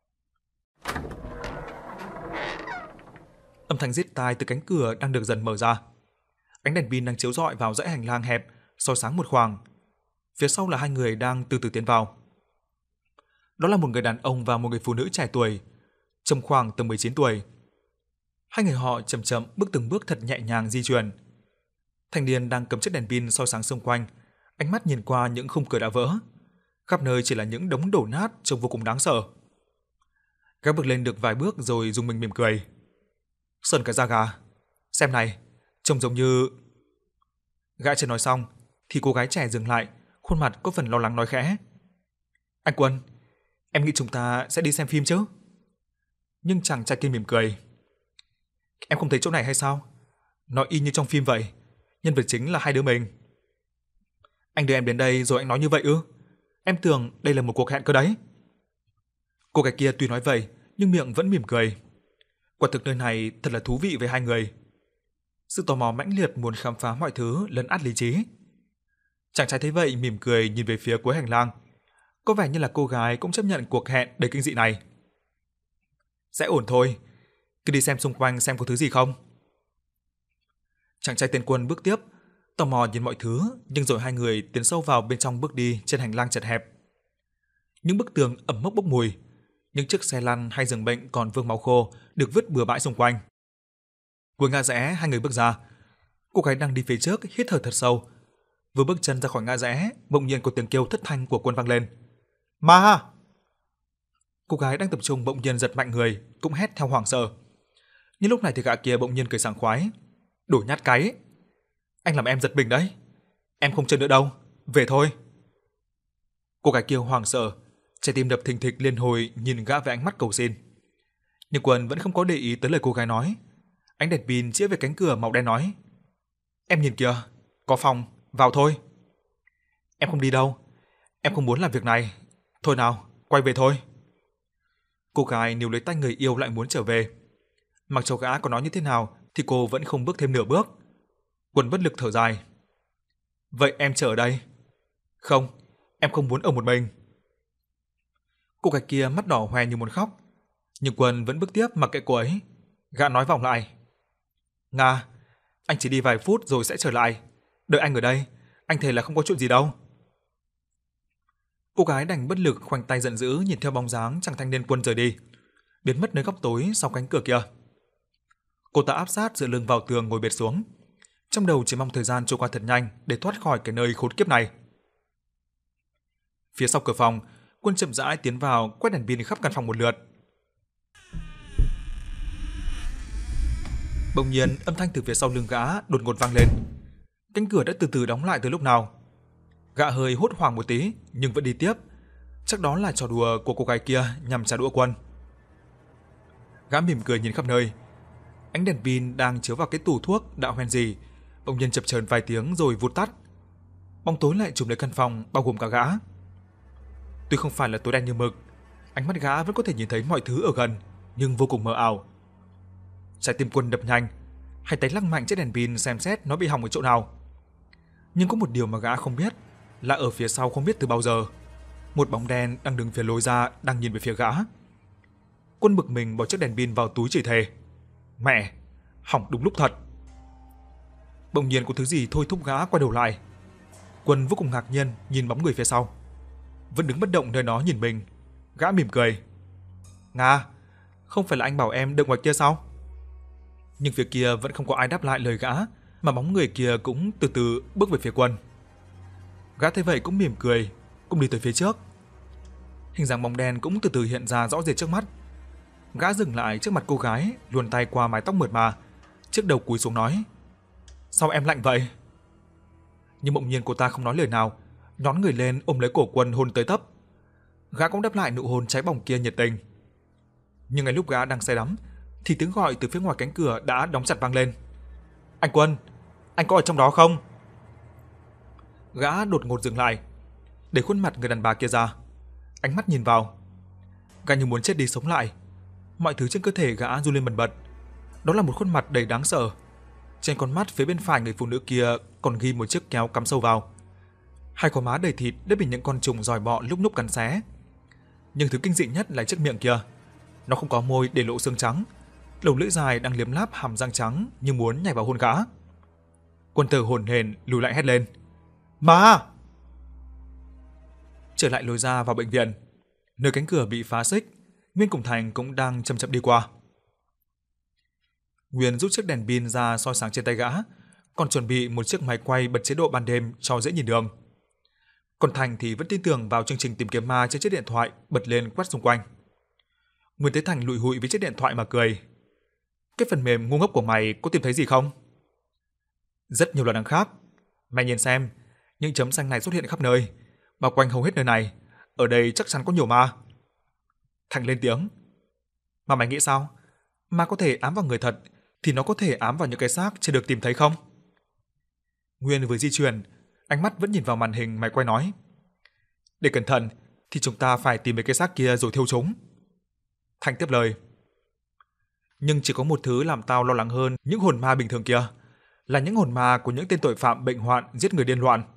Âm thanh rít tai từ cánh cửa đang được dần mở ra. Ánh đèn pin đang chiếu rọi vào dãy hành lang hẹp, soi sáng một khoảng. Phía sau là hai người đang từ từ tiến vào. Đó là một người đàn ông và một người phụ nữ trẻ tuổi, trông khoảng tầm 19 tuổi. Hai người họ chậm chậm bước từng bước thật nhẹ nhàng di chuyển. Thanh niên đang cầm chiếc đèn pin soi sáng xung quanh, ánh mắt nhìn qua những khung cửa đã vỡ. Khắp nơi chỉ là những đống đổ nát trông vô cùng đáng sợ. Gã bước lên được vài bước rồi rùng mình mỉm cười. Sởn cả da gà. Xem này, trông giống như... Gã chưa nói xong thì cô gái trẻ dừng lại, khuôn mặt có phần lo lắng nói khẽ. Anh Quân, em nghĩ chúng ta sẽ đi xem phim chứ? Nhưng chàng trai kia mỉm cười. Em không thấy chỗ này hay sao? Nó y như trong phim vậy. Nhân vật chính là hai đứa mình. Anh đưa em đến đây rồi anh nói như vậy ư? Em tưởng đây là một cuộc hẹn cơ đấy. Cô gái kia tuy nói vậy nhưng miệng vẫn mỉm cười. Quả thực nơi này thật là thú vị với hai người. Sự tò mò mãnh liệt muốn khám phá mọi thứ lấn át lý trí. Chàng trai thấy vậy mỉm cười nhìn về phía cuối hành lang. Có vẻ như là cô gái cũng chấp nhận cuộc hẹn đầy kinh dị này. Sẽ ổn thôi. Cứ đi xem xung quanh xem có thứ gì không. Chàng trai tên Quân bước tiếp, tò mò nhìn mọi thứ, nhưng rồi hai người tiến sâu vào bên trong bước đi trên hành lang chật hẹp. Những bức tường ẩm mốc bốc mùi, những chiếc xe lăn hay giường bệnh còn vương máu khô được vứt bừa bãi xung quanh. Cuối ngã rẽ hai người bước ra. Cô gái đang đi phía trước hít thở thật sâu. Vừa bước chân ra khỏi ngã rẽ, bỗng nhiên có tiếng kêu thất thanh của Quân vang lên. Ma! Cô gái đang tập trung bỗng nhiên giật mạnh người, cũng hét theo hoảng sợ. Nhưng lúc này thì gã kia bỗng nhiên cười sảng khoái. Đồ nhát cái. Anh làm em giật mình đấy. Em không chơi nữa đâu, về thôi. Cô gái kia hoảng sợ, trái tim đập thình thịch liên hồi nhìn gã với ánh mắt cầu xin. Nhưng Quân vẫn không có để ý tới lời cô gái nói. Ánh đèn pin chĩa về cánh cửa màu đen nói. Em nhìn kìa, có phòng, vào thôi. Em không đi đâu, em không muốn làm việc này. Thôi nào, quay về thôi. Cô gái níu lấy tay người yêu lại muốn trở về. Mặc cho gã có nói như thế nào thì cô vẫn không bước thêm nửa bước. Quân bất lực thở dài. Vậy em chờ ở đây. Không, em không muốn ở một mình. Cô gái kia mắt đỏ hoe như muốn khóc. Nhưng Quân vẫn bước tiếp mặc kệ cô ấy. Gã nói vòng lại. Nga, anh chỉ đi vài phút rồi sẽ trở lại. Đợi anh ở đây, anh thề là không có chuyện gì đâu. Cô gái đành bất lực khoanh tay giận dữ nhìn theo bóng dáng chàng thanh niên Quân rời đi, biến mất nơi góc tối sau cánh cửa kia. Cô ta áp sát dựa lưng vào tường ngồi bệt xuống, trong đầu chỉ mong thời gian trôi qua thật nhanh để thoát khỏi cái nơi khốn kiếp này. Phía sau cửa phòng, Quân chậm rãi tiến vào, quét đèn pin khắp căn phòng một lượt. Bỗng nhiên, âm thanh từ phía sau lưng gã đột ngột vang lên. Cánh cửa đã từ từ đóng lại từ lúc nào. Gã hơi hốt hoảng một tí nhưng vẫn đi tiếp. Chắc đó là trò đùa của cô gái kia nhằm trả đũa Quân. Gã mỉm cười nhìn khắp nơi. Ánh đèn pin đang chiếu vào cái tủ thuốc đã hoen gì, bỗng nhiên chập chờn vài tiếng rồi vụt tắt. Bóng tối lại trùm lấy căn phòng bao gồm cả gã. Tuy không phải là tối đen như mực, ánh mắt gã vẫn có thể nhìn thấy mọi thứ ở gần, nhưng vô cùng mờ ảo. Trái tim Quân đập nhanh, hai tay lắc mạnh chiếc đèn pin xem xét nó bị hỏng ở chỗ nào. Nhưng có một điều mà gã không biết là ở phía sau không biết từ bao giờ, một bóng đen đang đứng phía lối ra đang nhìn về phía gã. Quân bực mình bỏ chiếc đèn pin vào túi chửi thề. Mẹ, hỏng đúng lúc thật. Bỗng nhiên có thứ gì thôi thúc gã quay đầu lại. Quân vô cùng ngạc nhiên nhìn bóng người phía sau. Vẫn đứng bất động nơi nó nhìn mình. Gã mỉm cười. Nga, không phải là anh bảo em đợi ngoài kia sao? Nhưng phía kia vẫn không có ai đáp lại lời gã, mà bóng người kia cũng từ từ bước về phía Quân. Gã thấy vậy cũng mỉm cười, cũng đi tới phía trước. Hình dáng bóng đen cũng từ từ hiện ra rõ rệt trước mắt. Gã dừng lại trước mặt cô gái, luồn tay qua mái tóc mượt mà, chiếc đầu cúi xuống nói: "Sao em lạnh vậy?" Nhưng bỗng nhiên cô ta không nói lời nào, nhón người lên ôm lấy cổ Quân hôn tới tấp. Gã cũng đáp lại nụ hôn cháy bỏng kia nhiệt tình. Nhưng ngay lúc gã đang say đắm, thì tiếng gọi từ phía ngoài cánh cửa đã đóng chặt vang lên: "Anh Quân, anh có ở trong đó không?" Gã đột ngột dừng lại, để khuôn mặt người đàn bà kia ra, ánh mắt nhìn vào. Gã như muốn chết đi sống lại, mọi thứ trên cơ thể gã run lên bần bật. Đó là một khuôn mặt đầy đáng sợ. Trên con mắt phía bên phải người phụ nữ kia còn ghi một chiếc kéo cắm sâu vào. Hai gò má đầy thịt đã bị những con trùng giòi bọ lúc núc cắn xé. Nhưng thứ kinh dị nhất là chiếc miệng kia. Nó không có môi để lộ xương trắng, đầu lưỡi dài đang liếm láp hàm răng trắng như muốn nhảy vào hôn gã. Quân Tử hổn hển lùi lại hét lên: "Ma!" Trở lại lối ra vào bệnh viện, nơi cánh cửa bị phá xích, Nguyên cùng Thành cũng đang chậm chậm đi qua. Nguyên rút chiếc đèn pin ra soi sáng trên tay gã, còn chuẩn bị một chiếc máy quay bật chế độ ban đêm cho dễ nhìn đường. Còn Thành thì vẫn tin tưởng vào chương trình tìm kiếm ma trên chiếc điện thoại bật lên quét xung quanh. Nguyên thấy Thành lụi hụi với chiếc điện thoại mà cười: "Cái phần mềm ngu ngốc của mày có tìm thấy gì không?" "Rất nhiều lần đằng khác. Mày nhìn xem, những chấm xanh này xuất hiện khắp nơi, bao quanh hầu hết nơi này. Ở đây chắc chắn có nhiều ma." Thành lên tiếng: "Mà mày nghĩ sao? Ma có thể ám vào người thật, thì nó có thể ám vào những cái xác chưa được tìm thấy không?" Nguyên vừa di chuyển, ánh mắt vẫn nhìn vào màn hình máy quay nói: "Để cẩn thận, thì chúng ta phải tìm mấy cái xác kia rồi thiêu chúng." Thành tiếp lời: "Nhưng chỉ có một thứ làm tao lo lắng hơn những hồn ma bình thường kia, là những hồn ma của những tên tội phạm bệnh hoạn giết người điên loạn."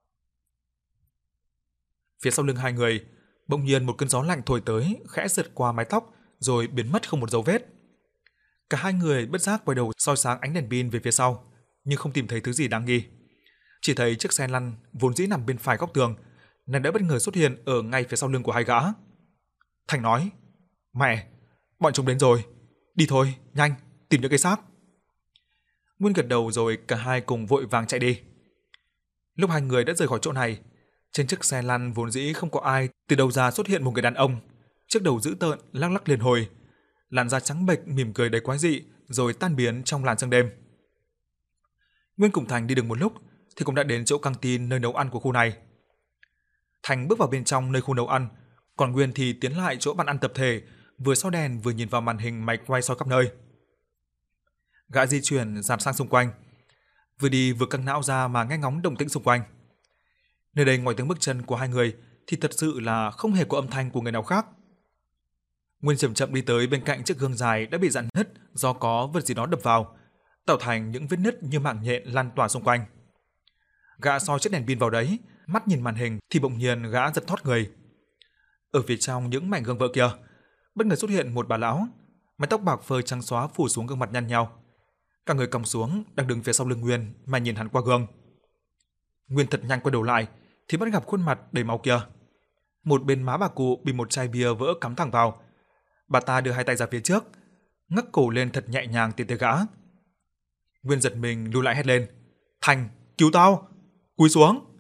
Phía sau lưng hai người, bỗng nhiên một cơn gió lạnh thổi tới, khẽ sượt qua mái tóc rồi biến mất không một dấu vết. Cả hai người bất giác quay đầu soi sáng ánh đèn pin về phía sau, nhưng không tìm thấy thứ gì đáng nghi. Chỉ thấy chiếc xe lăn vốn dĩ nằm bên phải góc tường, nay đã bất ngờ xuất hiện ở ngay phía sau lưng của hai gã. Thành nói: "Mẹ, bọn chúng đến rồi, đi thôi, nhanh, tìm những cái xác." Nguyên gật đầu rồi cả hai cùng vội vàng chạy đi. Lúc hai người đã rời khỏi chỗ này, trên chiếc xe lăn vốn dĩ không có ai, từ đầu ra xuất hiện một người đàn ông, chiếc đầu dữ tợn lắc lắc liên hồi, làn da trắng bệch mỉm cười đầy quái dị rồi tan biến trong làn sương đêm. Nguyên cùng Thành đi được một lúc thì cũng đã đến chỗ căng tin nơi nấu ăn của khu này. Thành bước vào bên trong nơi khu nấu ăn, còn Nguyên thì tiến lại chỗ bàn ăn tập thể, vừa soi đèn vừa nhìn vào màn hình máy quay soi khắp nơi. Gã di chuyển dàn sang xung quanh, vừa đi vừa căng não ra mà nghe ngóng động tĩnh xung quanh. Nơi đây ngoài tiếng bước chân của hai người thì thật sự là không hề có âm thanh của người nào khác. Nguyên chậm chậm đi tới bên cạnh chiếc gương dài đã bị rạn nứt do có vật gì đó đập vào, tạo thành những vết nứt như mạng nhện lan tỏa xung quanh. Gã soi chiếc đèn pin vào đấy, mắt nhìn màn hình thì bỗng nhiên gã giật thót người. Ở phía trong những mảnh gương vỡ kia, bất ngờ xuất hiện một bà lão, mái tóc bạc phơ trắng xóa phủ xuống gương mặt nhăn nhao. Cả người còng xuống đang đứng phía sau lưng Nguyên mà nhìn hắn qua gương. Nguyên thật nhanh quay đầu lại thì bắt gặp khuôn mặt đầy máu kia. Một bên má bà cụ bị một chai bia vỡ cắm thẳng vào. Bà ta đưa hai tay ra phía trước, ngắc cổ lên thật nhẹ nhàng tiến tới gã. Nguyên giật mình lùi lại hét lên: "Thành, cứu tao! Cúi xuống!"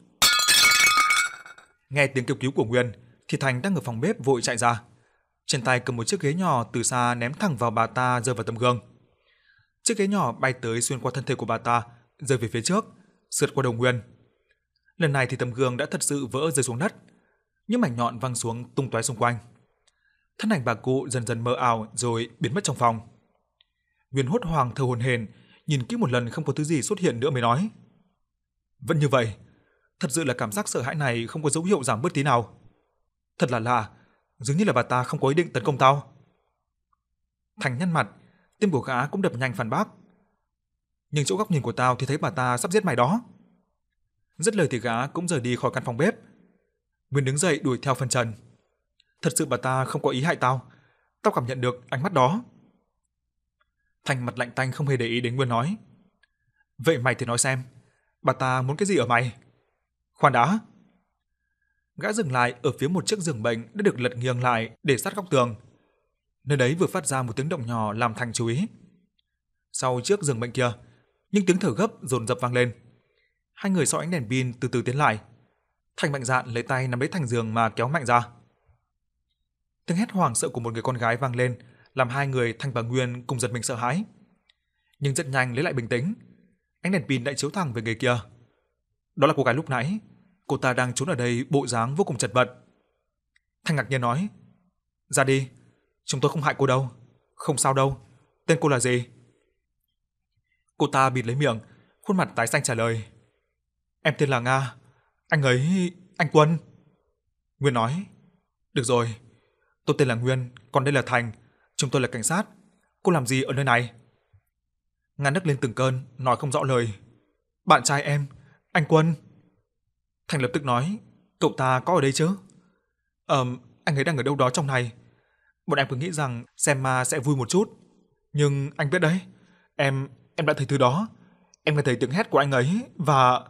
Nghe tiếng kêu cứu của Nguyên thì Thành đang ở phòng bếp vội chạy ra, trên tay cầm một chiếc ghế nhỏ từ xa ném thẳng vào bà ta rơi vào tấm gương. Chiếc ghế nhỏ bay tới xuyên qua thân thể của bà ta, rơi về phía trước, sượt qua đầu Nguyên. Lần này thì tấm gương đã thật sự vỡ rơi xuống đất, những mảnh nhọn văng xuống tung tóe xung quanh. Thân ảnh bà cụ dần dần mờ ảo rồi biến mất trong phòng. Nguyên hốt hoảng thở hổn hển, nhìn kỹ một lần không có thứ gì xuất hiện nữa mới nói: "Vẫn như vậy, thật sự là cảm giác sợ hãi này không có dấu hiệu giảm bớt tí nào. Thật là lạ, dường như là bà ta không có ý định tấn công tao." Thành nhăn mặt, tim của gã cũng đập nhanh phản bác: "Nhưng chỗ góc nhìn của tao thì thấy bà ta sắp giết mày đó." Dứt lời thì gã cũng rời đi khỏi căn phòng bếp. Nguyên đứng dậy đuổi theo phân trần: "Thật sự bà ta không có ý hại tao, tao cảm nhận được ánh mắt đó." Thành mặt lạnh tanh không hề để ý đến Nguyên nói: "Vậy mày thì nói xem, bà ta muốn cái gì ở mày?" "Khoan đã." Gã dừng lại ở phía một chiếc giường bệnh đã được lật nghiêng lại để sát góc tường. Nơi đấy vừa phát ra một tiếng động nhỏ làm Thành chú ý. Sau chiếc giường bệnh kia, những tiếng thở gấp dồn dập vang lên. Hai người sau ánh đèn pin từ từ tiến lại. Thành mạnh dạn lấy tay nắm lấy thành giường mà kéo mạnh ra. Tiếng hét hoảng sợ của một người con gái vang lên, làm hai người Thành và Nguyên cùng giật mình sợ hãi. Nhưng rất nhanh lấy lại bình tĩnh. Ánh đèn pin đã chiếu thẳng về người kia. Đó là cô gái lúc nãy. Cô ta đang trốn ở đây bộ dáng vô cùng chật vật. Thành ngạc nhiên nói: "Ra đi, chúng tôi không hại cô đâu. Không sao đâu. Tên cô là gì?" Cô ta bịt lấy miệng, khuôn mặt tái xanh trả lời: "Em tên là Nga. Anh Quân." Nguyên nói: "Được rồi, tôi tên là Nguyên, còn đây là Thành, chúng tôi là cảnh sát. Cô làm gì ở nơi này?" Nga nấc lên từng cơn, nói không rõ lời: "Bạn trai em, anh Quân." Thành lập tức nói: "Cậu ta có ở đây chứ?" Anh ấy đang ở đâu đó trong này. Bọn em cứ nghĩ rằng xem ma sẽ vui một chút. Nhưng anh biết đấy, em đã thấy thứ đó. Em nghe thấy tiếng hét của anh ấy và..."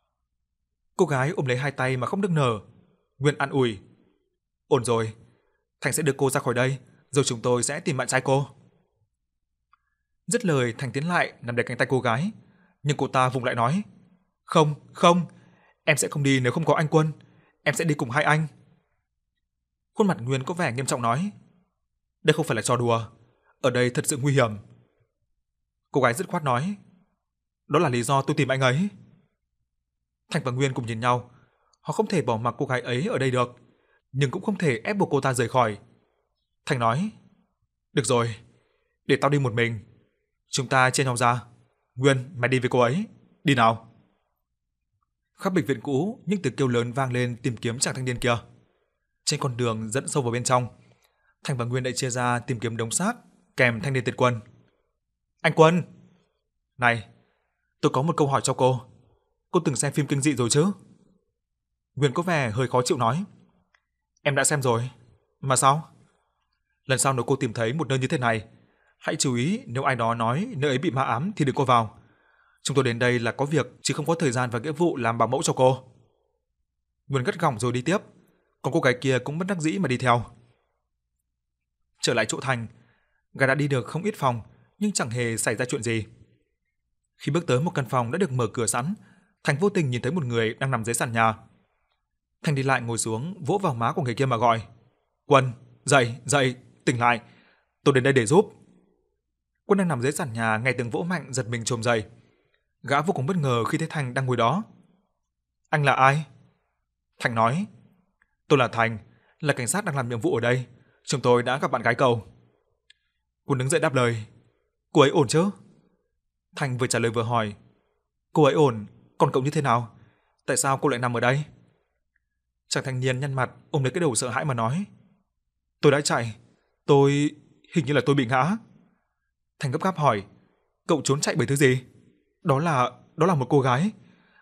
Cô gái ôm lấy hai tay mà không nức nở. Nguyên an ủi: "Ổn rồi, Thành sẽ đưa cô ra khỏi đây, rồi chúng tôi sẽ tìm bạn trai cô." Dứt lời, Thành tiến lại nắm lấy cánh tay cô gái, nhưng cô ta vùng lại nói: "Không, không, em sẽ không đi nếu không có anh Quân, em sẽ đi cùng hai anh." Khuôn mặt Nguyên có vẻ nghiêm trọng nói: "Đây không phải là trò đùa, ở đây thật sự nguy hiểm." Cô gái dứt khoát nói: "Đó là lý do tôi tìm anh ấy." Thành và Nguyên cùng nhìn nhau, họ không thể bỏ mặc cô gái ấy ở đây được, nhưng cũng không thể ép buộc cô ta rời khỏi. Thành nói: "Được rồi, để tao đi một mình. Chúng ta chia nhau ra. Nguyên, mày đi với cô ấy, đi nào." Khắp bệnh viện cũ, những tiếng kêu lớn vang lên tìm kiếm chàng thanh niên kia. Trên con đường dẫn sâu vào bên trong, Thành và Nguyên đã chia ra tìm kiếm đống xác kèm thanh niên tên Quân. "Anh Quân, này, tôi có một câu hỏi cho cô. Cô từng xem phim kinh dị rồi chứ?" Nguyên có vẻ hơi khó chịu nói: "Em đã xem rồi. Mà sao? Lần sau nếu cô tìm thấy một nơi như thế này, hãy chú ý nếu ai đó nói nơi ấy bị ma ám thì đừng có vào. Chúng tôi đến đây là có việc chứ không có thời gian và nghĩa vụ làm bảo mẫu cho cô." Nguyên gắt gỏng rồi đi tiếp, còn cô gái kia cũng bất đắc dĩ mà đi theo. Trở lại chỗ Thành, gã đã đi được không ít phòng nhưng chẳng hề xảy ra chuyện gì. Khi bước tới một căn phòng đã được mở cửa sẵn, Thành vô tình nhìn thấy một người đang nằm dưới sàn nhà. Thành đi lại ngồi xuống, vỗ vào má của người kia mà gọi: "Quân, dậy, dậy, tỉnh lại, tôi đến đây để giúp." Quân đang nằm dưới sàn nhà nghe tiếng vỗ mạnh giật mình chồm dậy. Gã vô cùng bất ngờ khi thấy Thành đang ngồi đó. "Anh là ai?" Thành nói: "Tôi là Thành, là cảnh sát đang làm nhiệm vụ ở đây. Chúng tôi đã gặp bạn gái cậu." Quân đứng dậy đáp lời: "Cô ấy ổn chứ?" Thành vừa trả lời vừa hỏi: "Cô ấy ổn, còn cậu như thế nào? Tại sao cô lại nằm ở đây?" Chàng thanh niên nhăn mặt ôm lấy cái đầu sợ hãi mà nói: "Tôi đã chạy, hình như là tôi bị ngã." Thành gấp gáp hỏi: "Cậu trốn chạy bởi thứ gì?" Đó là một cô gái.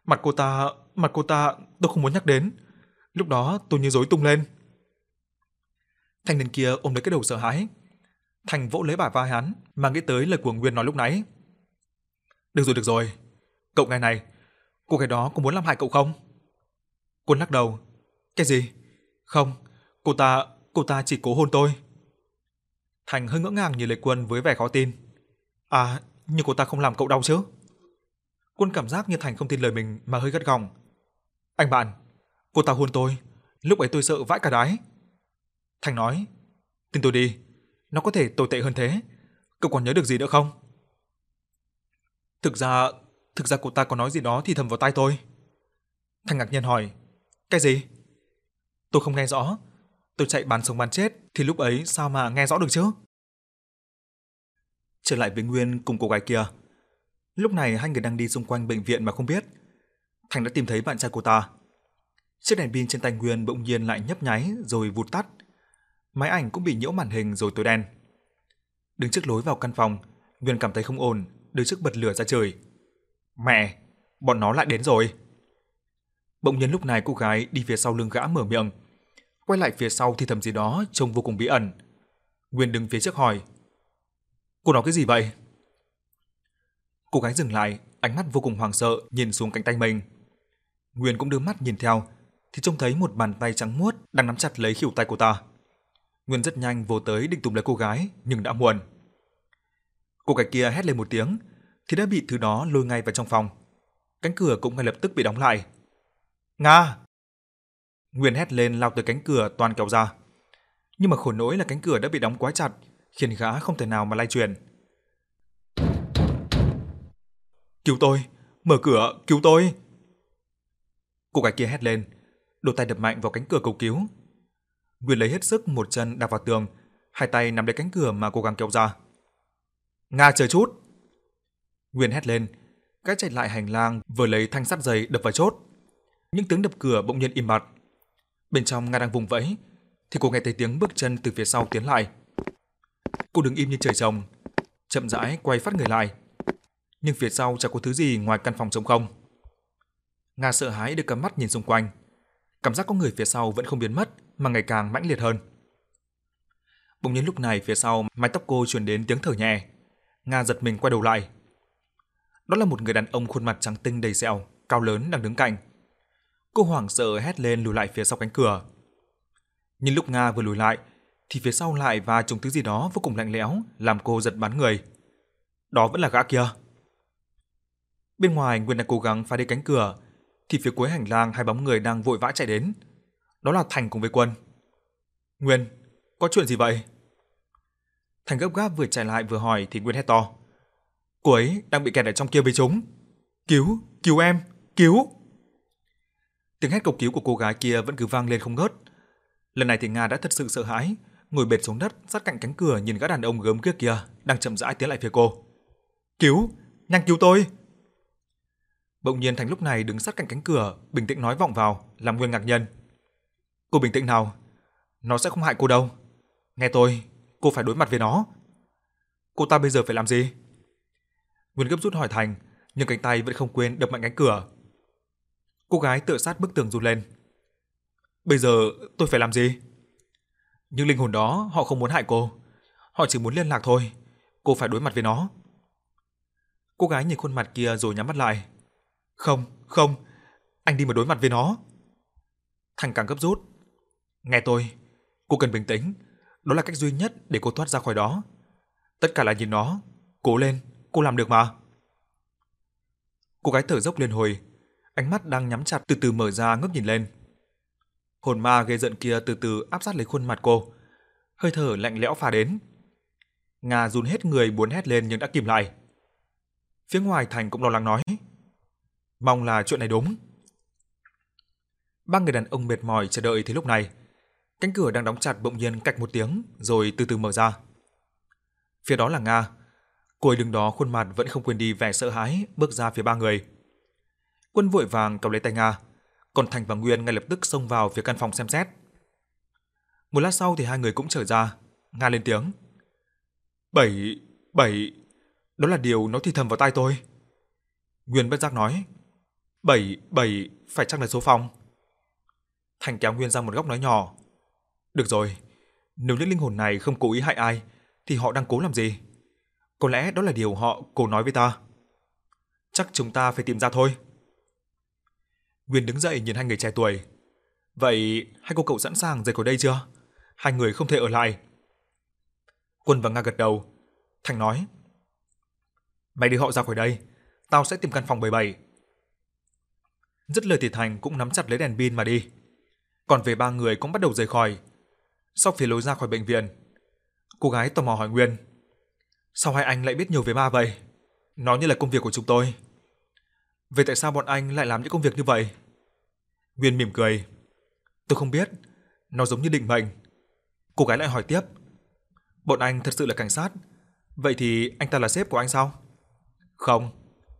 Mặt cô ta tôi không muốn nhắc đến. Lúc đó tôi như rối tung lên." Thanh niên kia ôm lấy cái đầu sợ hãi. Thành vỗ lấy bả vai hắn mà nghĩ tới lời của Nguyên nói lúc nãy. Được rồi. Cậu nghe này, cô gái đó có muốn làm hại cậu không?" Quân lắc đầu. "Cái gì? Không, cô ta chỉ cố hôn tôi." Thành hơi ngỡ ngàng nhìn lấy Quân với vẻ khó tin. "À, nhưng cô ta không làm cậu đau chứ?" Quân cảm giác như Thành không tin lời mình mà hơi gắt gỏng. "Anh bạn, cô ta hôn tôi, lúc ấy tôi sợ vãi cả đái." Thành nói: "Tin tôi đi, nó có thể tồi tệ hơn thế. Cậu còn nhớ được gì nữa không?" Thực ra cô ta có nói gì đó thì thầm vào tai tôi." Thành ngạc nhiên hỏi: "Cái gì?" "Tôi không nghe rõ. Tôi chạy bán sống bán chết thì lúc ấy sao mà nghe rõ được chứ?" Trở lại với Nguyên cùng cô gái kia. Lúc này hai người đang đi xung quanh bệnh viện mà không biết. Thành đã tìm thấy bạn trai cô ta. Chiếc đèn pin trên tay Nguyên bỗng nhiên lại nhấp nháy rồi vụt tắt. Máy ảnh cũng bị nhiễu màn hình rồi tối đen. Đứng trước lối vào căn phòng, Nguyên cảm thấy không ổn, đưa chiếc bật lửa ra chửi: "Mẹ, bọn nó lại đến rồi." Bỗng nhiên lúc này cô gái đi phía sau lưng gã mở miệng, quay lại phía sau thì thầm gì đó trông vô cùng bí ẩn. Nguyên đứng phía trước hỏi: "Cô nói cái gì vậy?" Cô gái dừng lại, ánh mắt vô cùng hoảng sợ nhìn xuống cánh tay mình. Nguyên cũng đưa mắt nhìn theo, thì trông thấy một bàn tay trắng muốt đang nắm chặt lấy khuỷu tay cô ta. Nguyên rất nhanh vồ tới định túm lấy cô gái, nhưng đã muộn. Cô gái kia hét lên một tiếng, thì đã bị thứ đó lôi ngay vào trong phòng. Cánh cửa cũng ngay lập tức bị đóng lại. Nga! Nguyên hét lên lao tới cánh cửa toàn kéo ra. Nhưng mà khổ nỗi là cánh cửa đã bị đóng quá chặt, khiến gã không thể nào mà lay chuyển. Cứu tôi! Mở cửa! Cứu tôi! Cô gái kia hét lên, đôi tay đập mạnh vào cánh cửa cầu cứu. Nguyên lấy hết sức một chân đạp vào tường, hai tay nắm lấy cánh cửa mà cố gắng kéo ra. Nga chờ chút! Nguyên hét lên, gã chạy lại hành lang vừa lấy thanh sắt dày đập vào chốt. Những tiếng đập cửa bỗng nhiên im bặt. Bên trong Nga đang vùng vẫy, thì cô nghe thấy tiếng bước chân từ phía sau tiến lại. Cô đứng im như trời trồng, chậm rãi quay phát người lại. Nhưng phía sau chẳng có thứ gì ngoài căn phòng trống không. Nga sợ hãi được cắm mắt nhìn xung quanh. Cảm giác có người phía sau vẫn không biến mất mà ngày càng mãnh liệt hơn. Bỗng nhiên lúc này phía sau mái tóc cô truyền đến tiếng thở nhẹ. Nga giật mình quay đầu lại. Đó là một người đàn ông khuôn mặt trắng tinh đầy sẹo, cao lớn đang đứng cạnh. Cô hoảng sợ hét lên lùi lại phía sau cánh cửa. Nhưng lúc Nga vừa lùi lại thì phía sau lại va trúng thứ gì đó vô cùng lạnh lẽo, làm cô giật bắn người. Đó vẫn là gã kia. Bên ngoài Nguyên đang cố gắng phá đi cánh cửa, thì phía cuối hành lang hai bóng người đang vội vã chạy đến. Đó là Thành cùng với Quân. Nguyên, có chuyện gì vậy? Thành gấp gáp vừa chạy lại vừa hỏi thì Nguyên hét to. Cô ấy đang bị kẹt ở trong kia với chúng. Cứu, cứu em, cứu! Tiếng hét cầu cứu của cô gái kia vẫn cứ vang lên không ngớt. Lần này thì Nga đã thật sự sợ hãi, ngồi bệt xuống đất sát cạnh cánh cửa nhìn gã đàn ông gớm ghiếc kia đang chậm rãi tiến lại phía cô. Cứu, nhanh cứu tôi! Bỗng nhiên Thành lúc này đứng sát cạnh cánh cửa, bình tĩnh nói vọng vào, làm Nguyên ngạc nhiên. Cô bình tĩnh nào, nó sẽ không hại cô đâu. Nghe tôi, cô phải đối mặt với nó. Cô ta bây giờ phải làm gì? Nguyên gấp rút hỏi Thành, nhưng cánh tay vẫn không quên đập mạnh cánh cửa. Cô gái tựa sát bức tường run lên. Bây giờ tôi phải làm gì? Nhưng linh hồn đó họ không muốn hại cô, họ chỉ muốn liên lạc thôi. Cô phải đối mặt với nó. Cô gái nhìn khuôn mặt kia rồi nhắm mắt lại. Không, không, anh đi mà đối mặt với nó. Thành càng gấp rút. Nghe tôi, cô cần bình tĩnh, đó là cách duy nhất để cô thoát ra khỏi đó. Tất cả là nhìn nó, cố lên, cô làm được mà. Cô gái thở dốc liên hồi, ánh mắt đang nhắm chặt từ từ mở ra ngước nhìn lên. Hồn ma ghê rợn kia từ từ áp sát lấy khuôn mặt cô, hơi thở lạnh lẽo phả đến. Nga run hết người muốn hét lên nhưng đã kìm lại. Phía ngoài Thành cũng lo lắng nói. Mong là chuyện này đúng. Ba người đàn ông mệt mỏi chờ đợi thì lúc này, cánh cửa đang đóng chặt bỗng nhiên cạch một tiếng rồi từ từ mở ra. Phía đó là Nga. Cô ấy đứng đó khuôn mặt vẫn không quên đi vẻ sợ hãi bước ra phía ba người. Quân vội vàng cầm lấy tay Nga, còn Thành và Nguyên ngay lập tức xông vào phía căn phòng xem xét. Một lát sau thì hai người cũng trở ra. Nga lên tiếng. Bảy, đó là điều nó thì thầm vào tai tôi. Nguyên bất giác nói. Bảy, phải chăng là số phòng? Thành kéo Nguyên ra một góc nói nhỏ. Được rồi, nếu những linh hồn này không cố ý hại ai, thì họ đang cố làm gì? Có lẽ đó là điều họ cố nói với ta. Chắc chúng ta phải tìm ra thôi. Nguyên đứng dậy nhìn hai người trẻ tuổi. Vậy hai cô cậu sẵn sàng rời khỏi đây chưa? Hai người không thể ở lại. Quân và Nga gật đầu. Thành nói. Mày đưa họ ra khỏi đây, tao sẽ tìm căn phòng 77. Dứt lời thì Thành cũng nắm chặt lấy đèn pin mà đi. Còn về ba người cũng bắt đầu rời khỏi. Sau phía lối ra khỏi bệnh viện, cô gái tò mò hỏi Nguyên. Sao hai anh lại biết nhiều về ma vậy? Nó như là công việc của chúng tôi. Vậy tại sao bọn anh lại làm những công việc như vậy? Nguyên mỉm cười. Tôi không biết, nó giống như định mệnh. Cô gái lại hỏi tiếp. Bọn anh thật sự là cảnh sát, vậy thì anh ta là sếp của anh sao? Không.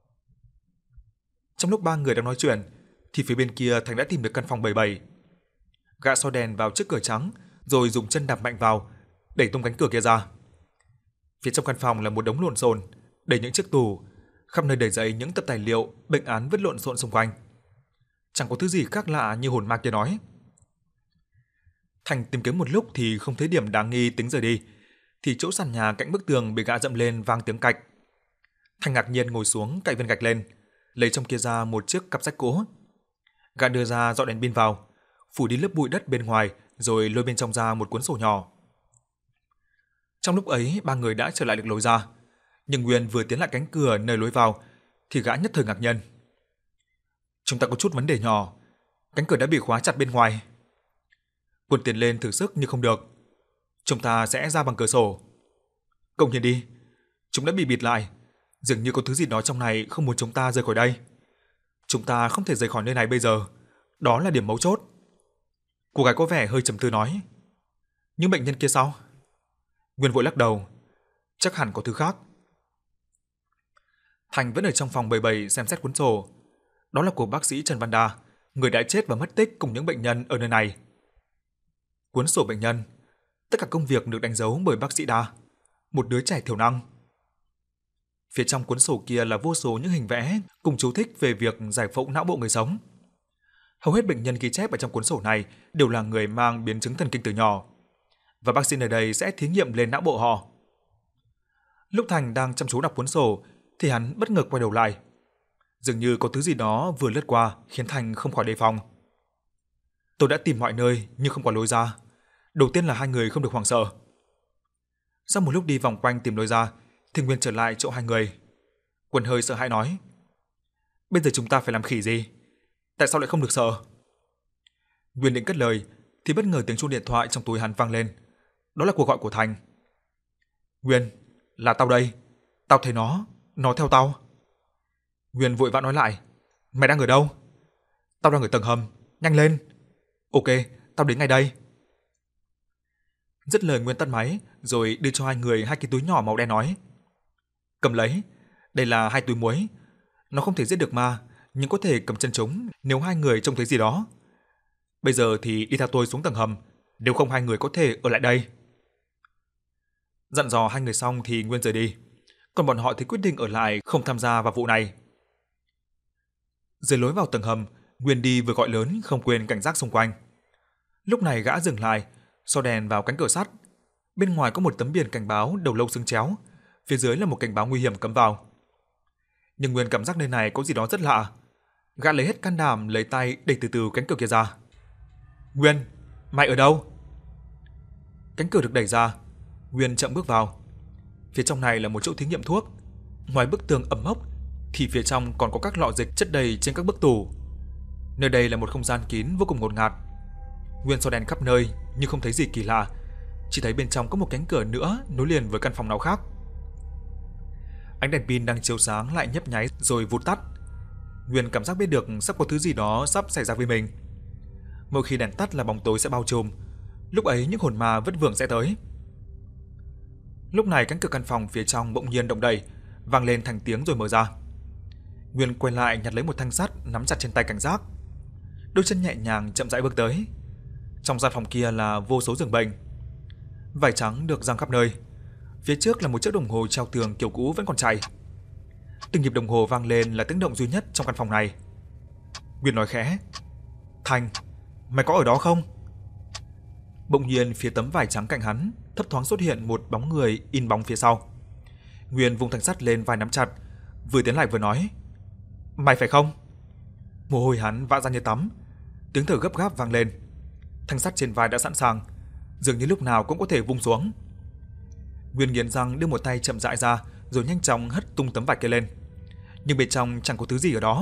Trong lúc ba người đang nói chuyện, thì phía bên kia Thành đã tìm được căn phòng 77. Gã soi đèn vào chiếc cửa trắng, rồi dùng chân đạp mạnh vào, đẩy tung cánh cửa kia ra. Phía trong căn phòng là một đống lộn xộn, đầy những chiếc tủ, khắp nơi đầy dẫy những tập tài liệu, bệnh án vứt lộn xộn xung quanh. Chẳng có thứ gì khác lạ như hồn ma kia nói. Thành tìm kiếm một lúc thì không thấy điểm đáng nghi tính rời đi, thì chỗ sàn nhà cạnh bức tường bị gã dậm lên vang tiếng cạch. Thành ngạc nhiên ngồi xuống cạnh viên gạch lên, lấy trong kia ra một chiếc cặp sách cũ. Gã đưa ra dọi đèn pin vào, phủ đi lớp bụi đất bên ngoài, rồi lôi bên trong ra một cuốn sổ nhỏ. Trong lúc ấy, ba người đã trở lại được lối ra, nhưng Nguyên vừa tiến lại cánh cửa nơi lối vào thì gã nhất thời ngạc nhiên. Chúng ta có chút vấn đề nhỏ, cánh cửa đã bị khóa chặt bên ngoài. Quân tiến lên thử sức nhưng không được. Chúng ta sẽ ra bằng cửa sổ. Cậu nhìn đi, chúng đã bị bịt lại, dường như có thứ gì đó trong này không muốn chúng ta rời khỏi đây. Chúng ta không thể rời khỏi nơi này bây giờ, đó là điểm mấu chốt. Cô gái có vẻ hơi trầm tư nói. Nhưng bệnh nhân kia sao? Nguyên vội lắc đầu, chắc hẳn có thứ khác. Thành vẫn ở trong phòng bầy bầy xem xét cuốn sổ. Đó là của bác sĩ Trần Văn Đa, người đã chết và mất tích cùng những bệnh nhân ở nơi này. Cuốn sổ bệnh nhân, tất cả công việc được đánh dấu bởi bác sĩ Đa, một đứa trẻ thiểu năng. Phía trong cuốn sổ kia là vô số những hình vẽ cùng chú thích về việc giải phẫu não bộ người sống. Hầu hết bệnh nhân ghi chép ở trong cuốn sổ này đều là người mang biến chứng thần kinh từ nhỏ, và bác sĩ nơi đây sẽ thí nghiệm lên não bộ họ. Lúc Thành đang chăm chú đọc cuốn sổ thì hắn bất ngờ quay đầu lại. Dường như có thứ gì đó vừa lướt qua khiến Thành không khỏi đề phòng. Tôi đã tìm mọi nơi nhưng không có lối ra. Đầu tiên là hai người không được hoảng sợ. Sau một lúc đi vòng quanh tìm lối ra thì Nguyên trở lại chỗ hai người. Quân hơi sợ hãi nói. Bây giờ chúng ta phải làm khỉ gì? Tại sao lại không được sợ? Nguyên định cất lời thì bất ngờ tiếng chuông điện thoại trong túi hắn vang lên. Đó là cuộc gọi của Thành. Nguyên, là tao đây. Tao thấy nó theo tao. Nguyên vội vã nói lại. Mày đang ở đâu? Tao đang ở tầng hầm, nhanh lên. Ok, tao đến ngay đây. Dứt lời Nguyên tắt máy rồi đưa cho hai người hai cái túi nhỏ màu đen nói. Cầm lấy, đây là hai túi muối. Nó không thể giết được ma, nhưng có thể cầm chân chúng nếu hai người trông thấy gì đó. Bây giờ thì đi theo tôi xuống tầng hầm, nếu không hai người có thể ở lại đây. Dặn dò hai người xong thì Nguyên rời đi, còn bọn họ thì quyết định ở lại không tham gia vào vụ này. Dưới lối vào tầng hầm, Nguyên đi vừa gọi lớn không quên cảnh giác xung quanh. Lúc này gã dừng lại, soi đèn vào cánh cửa sắt. Bên ngoài có một tấm biển cảnh báo đầu lâu xương chéo, phía dưới là một cảnh báo nguy hiểm cấm vào. Nhưng Nguyên cảm giác nơi này có gì đó rất lạ. Gã lấy hết can đảm lấy tay đẩy từ từ cánh cửa kia ra. Nguyên, mày ở đâu? Cánh cửa được đẩy ra, Nguyên chậm bước vào. Phía trong này là một chỗ thí nghiệm thuốc. Ngoài bức tường ẩm mốc thì phía trong còn có các lọ dịch chất đầy trên các bức tủ. Nơi đây là một không gian kín vô cùng ngột ngạt. Nguyên soi đèn khắp nơi nhưng không thấy gì kỳ lạ, chỉ thấy bên trong có một cánh cửa nữa nối liền với căn phòng nào khác. Ánh đèn pin đang chiếu sáng lại nhấp nháy rồi vụt tắt. Nguyên cảm giác biết được sắp có thứ gì đó sắp xảy ra với mình. Mỗi khi đèn tắt là bóng tối sẽ bao trùm, lúc ấy những hồn ma vất vưởng sẽ tới. Lúc này cánh cửa căn phòng phía trong bỗng nhiên động đậy, vang lên thành tiếng rồi mở ra. Nguyên quay lại nhặt lấy một thanh sắt nắm chặt trên tay cảnh giác. Đôi chân nhẹ nhàng chậm rãi bước tới. Trong gian phòng kia là vô số giường bệnh. Vải trắng được giăng khắp nơi. Phía trước là một chiếc đồng hồ treo tường kiểu cũ vẫn còn chạy. Từng nhịp đồng hồ vang lên là tiếng động duy nhất trong căn phòng này. Nguyên nói khẽ. Thành, mày có ở đó không? Bỗng nhiên phía tấm vải trắng cạnh hắn thấp thoáng xuất hiện một bóng người in bóng phía sau. Nguyên vung thanh sắt lên vai nắm chặt, vừa tiến lại vừa nói. Mày phải không? Mồ hôi hắn vã ra như tắm. Tiếng thở gấp gáp vang lên. Thanh sắt trên vai đã sẵn sàng, dường như lúc nào cũng có thể vung xuống. Nguyên nghiến răng đưa một tay chậm rãi ra rồi nhanh chóng hất tung tấm vải kia lên. Nhưng bên trong chẳng có thứ gì ở đó.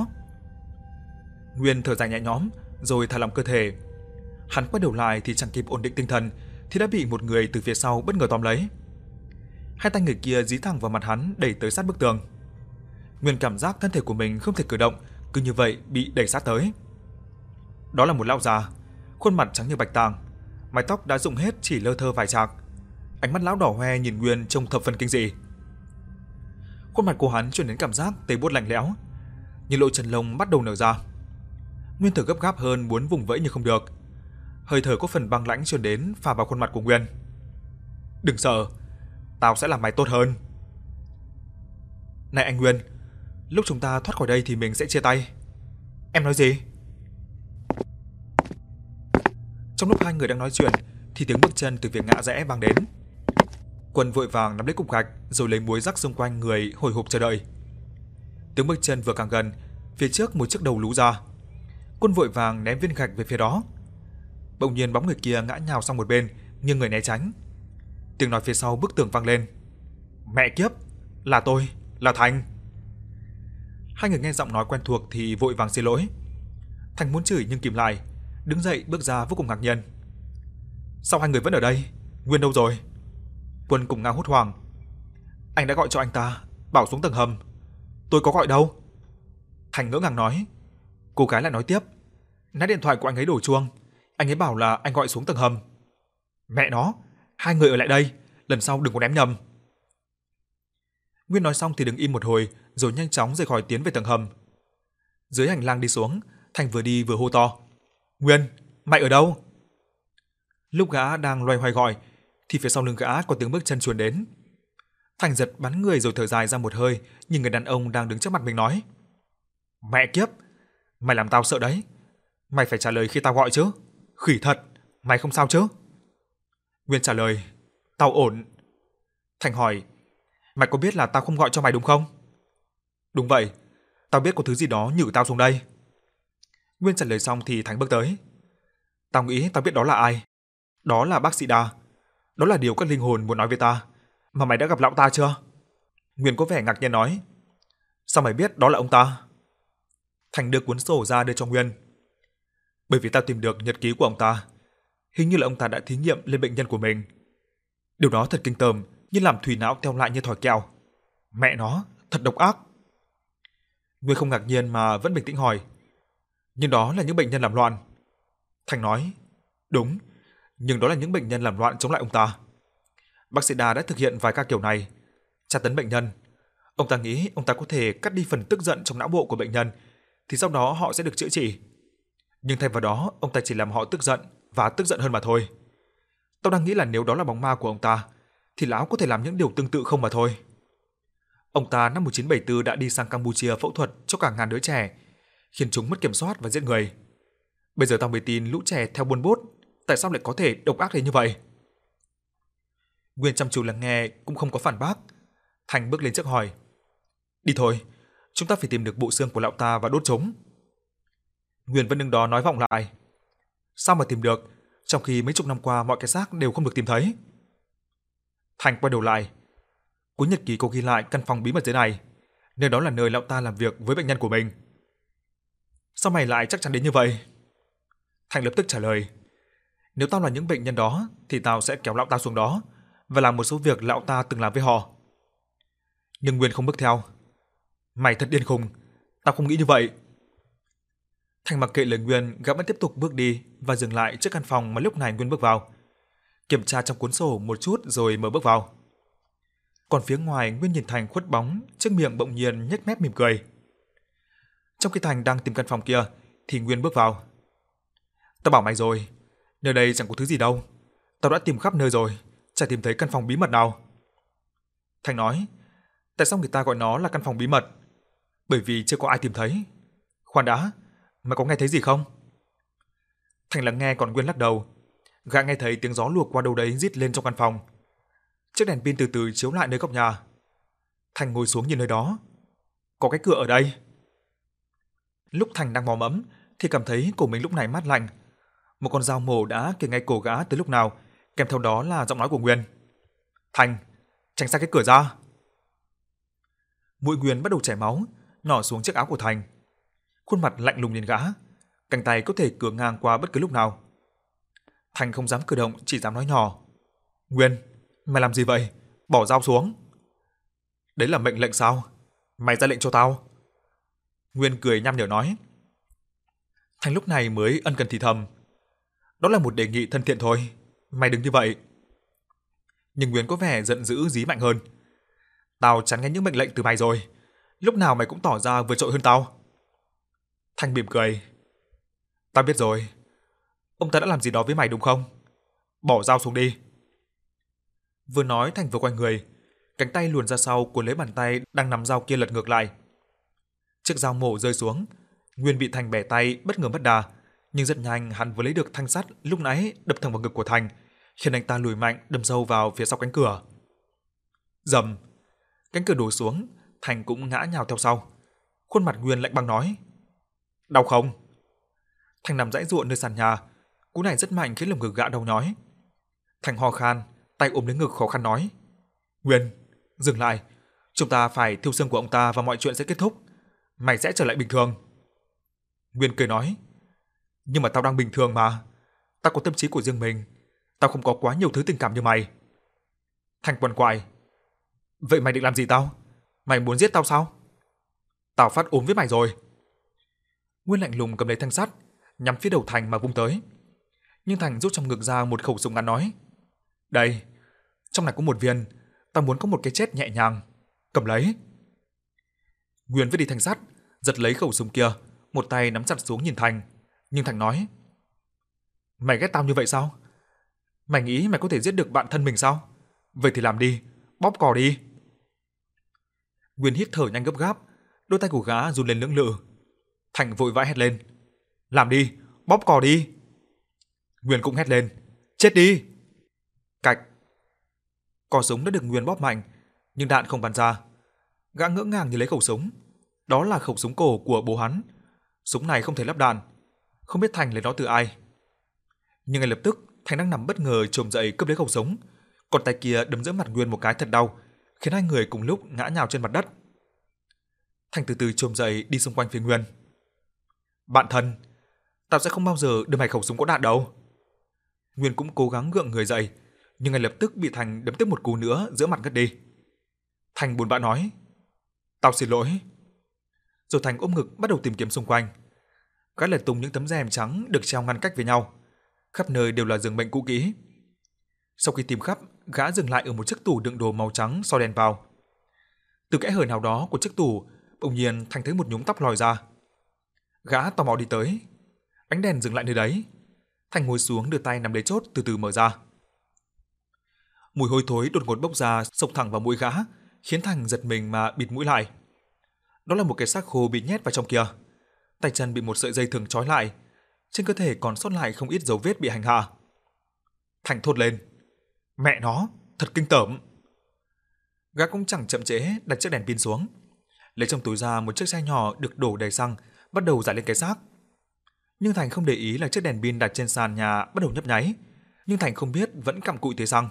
Nguyên thở dài nhẹ nhõm rồi thả lỏng cơ thể. Hắn quay đầu lại thì chẳng kịp ổn định tinh thần thì đã bị một người từ phía sau bất ngờ tóm lấy. Hai tay người kia dí thẳng vào mặt hắn đẩy tới sát bức tường. Nguyên cảm giác thân thể của mình không thể cử động, cứ như vậy bị đẩy sát tới. Đó là một lão già, khuôn mặt trắng như bạch tàng, mái tóc đã rụng hết chỉ lơ thơ vài chạc. Ánh mắt lão đỏ hoe nhìn Nguyên trông thập phần kinh dị. Khuôn mặt của hắn truyền đến cảm giác tê buốt lạnh lẽo, những lỗ chân lông bắt đầu nở ra. Nguyên thở gấp gáp hơn muốn vùng vẫy nhưng không được. Hơi thở có phần băng lãnh truyền đến phả vào khuôn mặt của Nguyên. Đừng sợ, tao sẽ làm mày tốt hơn. Này anh Nguyên, lúc chúng ta thoát khỏi đây thì mình sẽ chia tay. Em nói gì? Trong lúc hai người đang nói chuyện thì tiếng bước chân từ phía ngã rẽ vang đến. Quân vội vàng nắm lấy cục gạch rồi lấy muối rắc xung quanh người hồi hộp chờ đợi. Tiếng bước chân vừa càng gần, phía trước một chiếc đầu lú ra. Quân vội vàng ném viên gạch về phía đó. Bỗng nhiên bóng người kia ngã nhào sang một bên, nghiêng người né tránh. Tiếng nói phía sau bức tường vang lên. Mẹ kiếp, là tôi, là Thành. Hai người nghe giọng nói quen thuộc thì vội vàng xin lỗi. Thành muốn chửi nhưng kìm lại, đứng dậy bước ra vô cùng ngạc nhiên. Sao hai người vẫn ở đây? Nguyên đâu rồi? Quân cùng Ngao hốt hoảng. Anh đã gọi cho anh ta, bảo xuống tầng hầm. Tôi có gọi đâu. Thành ngỡ ngàng nói. Cô gái lại nói tiếp. Nãy điện thoại của anh ấy đổ chuông, anh ấy bảo là anh gọi xuống tầng hầm. Mẹ nó, hai người ở lại đây, lần sau đừng có ném nhầm. Nguyên nói xong thì đứng im một hồi, rồi nhanh chóng rời khỏi tiến về tầng hầm. Dưới hành lang đi xuống, Thành vừa đi vừa hô to. Nguyên, mày ở đâu? Lúc gã đang loay hoay gọi, thì phía sau lưng gã có tiếng bước chân chuồn đến. Thành giật bắn người rồi thở dài ra một hơi, nhìn người đàn ông đang đứng trước mặt mình nói. Mẹ kiếp, mày làm tao sợ đấy. Mày phải trả lời khi tao gọi chứ. Khỉ thật, mày không sao chứ? Nguyên trả lời. Tao ổn. Thành hỏi. Mày có biết là tao không gọi cho mày đúng không? Đúng vậy, tao biết có thứ gì đó nhử tao xuống đây. Nguyên trả lời xong thì Thành bước tới. Tao nghĩ tao biết đó là ai. Đó là bác sĩ Đa. Đó là điều các linh hồn muốn nói với ta. Mà mày đã gặp lão ta chưa? Nguyên có vẻ ngạc nhiên nói. Sao mày biết đó là ông ta? Thành đưa cuốn sổ ra đưa cho Nguyên. Bởi vì tao tìm được nhật ký của ông ta. Hình như là ông ta đã thí nghiệm lên bệnh nhân của mình. Điều đó thật kinh tởm, như làm thủy não teo lại như thỏi keo. Mẹ nó, thật độc ác. Nguyên không ngạc nhiên mà vẫn bình tĩnh hỏi. Nhưng đó là những bệnh nhân làm loạn. Thành nói. Đúng, nhưng đó là những bệnh nhân làm loạn chống lại ông ta. Bác sĩ Đa đã thực hiện vài ca kiểu này, tra tấn bệnh nhân. Ông ta nghĩ ông ta có thể cắt đi phần tức giận trong não bộ của bệnh nhân, thì sau đó họ sẽ được chữa trị. Nhưng thay vào đó, ông ta chỉ làm họ tức giận và tức giận hơn mà thôi. Tao đang nghĩ là nếu đó là bóng ma của ông ta, thì lão có thể làm những điều tương tự không mà thôi. Ông ta năm 1974 đã đi sang Campuchia phẫu thuật cho cả ngàn đứa trẻ, khiến chúng mất kiểm soát và giết người. Bây giờ tao mới tin lũ trẻ theo buôn bốt, tại sao lại có thể độc ác đến như vậy? Nguyên chăm chú lắng nghe cũng không có phản bác. Thành bước lên trước hỏi. Đi thôi, chúng ta phải tìm được bộ xương của lão ta và đốt chúng. Nguyên vẫn đứng đó nói vọng lại. Sao mà tìm được, trong khi mấy chục năm qua mọi cái xác đều không được tìm thấy? Thành quay đầu lại. Cuốn nhật ký có ghi lại căn phòng bí mật dưới này, nơi đó là nơi lão ta làm việc với bệnh nhân của mình. Sao mày lại chắc chắn đến như vậy? Thành lập tức trả lời. Nếu tao là những bệnh nhân đó, thì tao sẽ kéo lão ta xuống đó và làm một số việc lão ta từng làm với họ. Nhưng Nguyên không bước theo. Mày thật điên khùng, tao không nghĩ như vậy. Thành mặc kệ lời Nguyên, gã vẫn tiếp tục bước đi và dừng lại trước căn phòng mà lúc này Nguyên bước vào. Kiểm tra trong cuốn sổ một chút rồi mở bước vào. Còn phía ngoài, Nguyên nhìn Thành khuất bóng, trước miệng bỗng nhiên nhếch mép mỉm cười. Trong khi Thành đang tìm căn phòng kia, thì Nguyên bước vào. Tao bảo mày rồi, nơi đây chẳng có thứ gì đâu. Tao đã tìm khắp nơi rồi, chả tìm thấy căn phòng bí mật nào. Thành nói, tại sao người ta gọi nó là căn phòng bí mật? Bởi vì chưa có ai tìm thấy. Khoan đã, mày có nghe thấy gì không? Thành lắng nghe còn Nguyên lắc đầu. Gã nghe thấy tiếng gió luộc qua đâu đấy rít lên trong căn phòng. Chiếc đèn pin từ từ chiếu lại nơi góc nhà. Thành ngồi xuống nhìn nơi đó. Có cái cửa ở đây. Lúc Thành đang mò mẫm thì cảm thấy cổ mình lúc này mát lạnh. Một con dao mổ đã kề ngay cổ gã từ lúc nào, kèm theo đó là giọng nói của Nguyên. Thành, tránh xa cái cửa ra. Mũi Nguyên bắt đầu chảy máu, nhỏ xuống chiếc áo của Thành. Khuôn mặt lạnh lùng nhìn gã, cánh tay có thể cứa ngang qua bất cứ lúc nào. Thành không dám cử động, chỉ dám nói nhỏ. Nguyên, mày làm gì vậy? Bỏ dao xuống. Đấy là mệnh lệnh sao? Mày ra lệnh cho tao. Nguyên cười nham nhở nói. Thành lúc này mới ân cần thì thầm. Đó là một đề nghị thân thiện thôi, mày đừng như vậy. Nhưng Nguyên có vẻ giận dữ dí mạnh hơn. Tao chán nghe những mệnh lệnh từ mày rồi, lúc nào mày cũng tỏ ra vượt trội hơn tao. Thành mỉm cười. Tao biết rồi, ông ta đã làm gì đó với mày đúng không? Bỏ dao xuống đi. Vừa nói Thành vừa quay người, cánh tay luồn ra sau cuốn lấy bàn tay đang nắm dao kia lật ngược lại. Chiếc dao mổ rơi xuống, Nguyên bị Thành bẻ tay bất ngờ mất đà, nhưng rất nhanh hắn vừa lấy được thanh sắt lúc nãy đập thẳng vào ngực của Thành, khiến anh ta lùi mạnh đâm sâu vào phía sau cánh cửa. Rầm, cánh cửa đổ xuống, Thành cũng ngã nhào theo sau. Khuôn mặt Nguyên lạnh băng nói: "Đau không?" Thành nằm giãy giụa nơi sàn nhà, cú này rất mạnh khiến lồng ngực gã đau nhói. Thành ho khan, tay ôm lấy ngực khó khăn nói. Nguyên, dừng lại. Chúng ta phải thiêu xương của ông ta và mọi chuyện sẽ kết thúc. Mày sẽ trở lại bình thường. Nguyên cười nói. Nhưng mà tao đang bình thường mà. Tao có tâm trí của riêng mình. Tao không có quá nhiều thứ tình cảm như mày. Thành quằn quại. Vậy mày định làm gì tao? Mày muốn giết tao sao? Tao phát ốm với mày rồi. Nguyên lạnh lùng cầm lấy thanh sắt, nhắm phía đầu Thành mà vung tới. Nhưng Thành rút trong ngực ra một khẩu súng ngắn nói. Đây, trong này có một viên. Tao muốn có một cái chết nhẹ nhàng. Cầm lấy. Nguyên vứt đi thanh sắt, giật lấy khẩu súng kia, một tay nắm chặt xuống nhìn Thành. Nhưng Thành nói. Mày ghét tao như vậy sao? Mày nghĩ mày có thể giết được bạn thân mình sao? Vậy thì làm đi, bóp cò đi. Nguyên hít thở nhanh gấp gáp, đôi tay của gã run lên lưỡng lự. Thành vội vã hét lên. Làm đi, bóp cò đi. Nguyên cũng hét lên. Chết đi. Cạch. Cò súng đã được Nguyên bóp mạnh, nhưng đạn không bắn ra. Gã ngỡ ngàng nhìn lấy khẩu súng. Đó là khẩu súng cổ của bố hắn. Súng này không thể lắp đạn. Không biết Thành lấy nó từ ai. Nhưng ngay lập tức Thành đang nằm bất ngờ chồm dậy cướp lấy khẩu súng, còn tay kia đấm giữa mặt Nguyên một cái thật đau, khiến hai người cùng lúc ngã nhào trên mặt đất. Thành từ từ chồm dậy đi xung quanh phía Nguyên. Bạn thân, tao sẽ không bao giờ đưa mày khẩu súng có đạn đâu. Nguyên cũng cố gắng gượng người dậy, nhưng ngay lập tức bị Thành đấm tiếp một cú nữa giữa mặt ngất đi. Thành buồn bã nói. Tao xin lỗi. Rồi Thành ôm ngực bắt đầu tìm kiếm xung quanh. Gã lật tung những tấm rèm trắng được treo ngăn cách với nhau. Khắp nơi đều là giường bệnh cũ kỹ. Sau khi tìm khắp, gã dừng lại ở một chiếc tủ đựng đồ màu trắng soi đèn vào. Từ kẽ hở nào đó của chiếc tủ, bỗng nhiên Thành thấy một nhúm tóc lòi ra. Gã tò mò đi tới. Ánh đèn dừng lại nơi đấy. Thành ngồi xuống đưa tay nắm lấy chốt từ từ mở ra. Mùi hôi thối đột ngột bốc ra xộc thẳng vào mũi gã, khiến Thành giật mình mà bịt mũi lại. Đó là một cái xác khô bị nhét vào trong kia. Tay chân bị một sợi dây thừng trói lại. Trên cơ thể còn sót lại không ít dấu vết bị hành hạ. Thành thốt lên. Mẹ nó, thật kinh tởm. Gã cũng chẳng chậm trễ đặt chiếc đèn pin xuống. Lấy trong túi ra một chiếc xe nhỏ được đổ đầy xăng, bắt đầu rải lên cái xác. Nhưng Thành không để ý là chiếc đèn pin đặt trên sàn nhà bắt đầu nhấp nháy. Nhưng Thành không biết vẫn cặm cụi tưới xăng.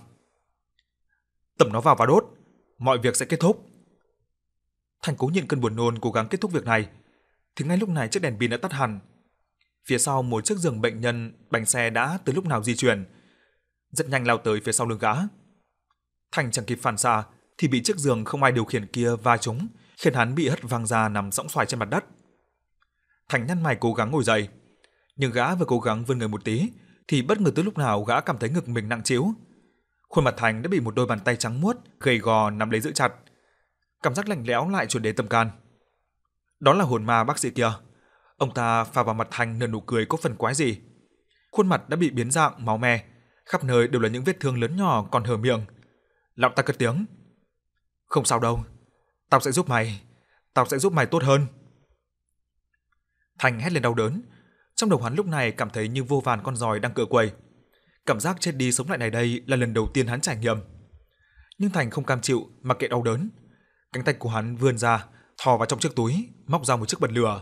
Tẩm nó vào và đốt, mọi việc sẽ kết thúc. Thành cố nhịn cơn buồn nôn cố gắng kết thúc việc này, thì ngay lúc này chiếc đèn pin đã tắt hẳn. Phía sau một chiếc giường bệnh nhân, bánh xe đã từ lúc nào di chuyển, rất nhanh lao tới phía sau lưng gã. Thành chẳng kịp phản xạ thì bị chiếc giường không ai điều khiển kia va trúng, khiến hắn bị hất văng ra nằm sõng soài trên mặt đất. Thành nhăn mày cố gắng ngồi dậy, nhưng gã vừa cố gắng vươn người một tí thì bất ngờ từ lúc nào gã cảm thấy ngực mình nặng trĩu. Khuôn mặt Thành đã bị một đôi bàn tay trắng muốt gầy gò nắm lấy giữ chặt. Cảm giác lạnh lẽo lại truyền đến tâm can. Đó là hồn ma bác sĩ kia. Ông ta phà vào mặt Thành nở nụ cười có phần quái dị. Khuôn mặt đã bị biến dạng, máu me, khắp nơi đều là những vết thương lớn nhỏ còn hở miệng. Lão ta cất tiếng. Không sao đâu, tao sẽ giúp mày tốt hơn. Thành hét lên đau đớn. Trong đầu hắn lúc này cảm thấy như vô vàn con giòi đang cựa quậy. Cảm giác chết đi sống lại này đây là lần đầu tiên hắn trải nghiệm. Nhưng Thành không cam chịu mặc kệ đau đớn. Cánh tay của hắn vươn ra, thò vào trong chiếc túi, móc ra một chiếc bật lửa.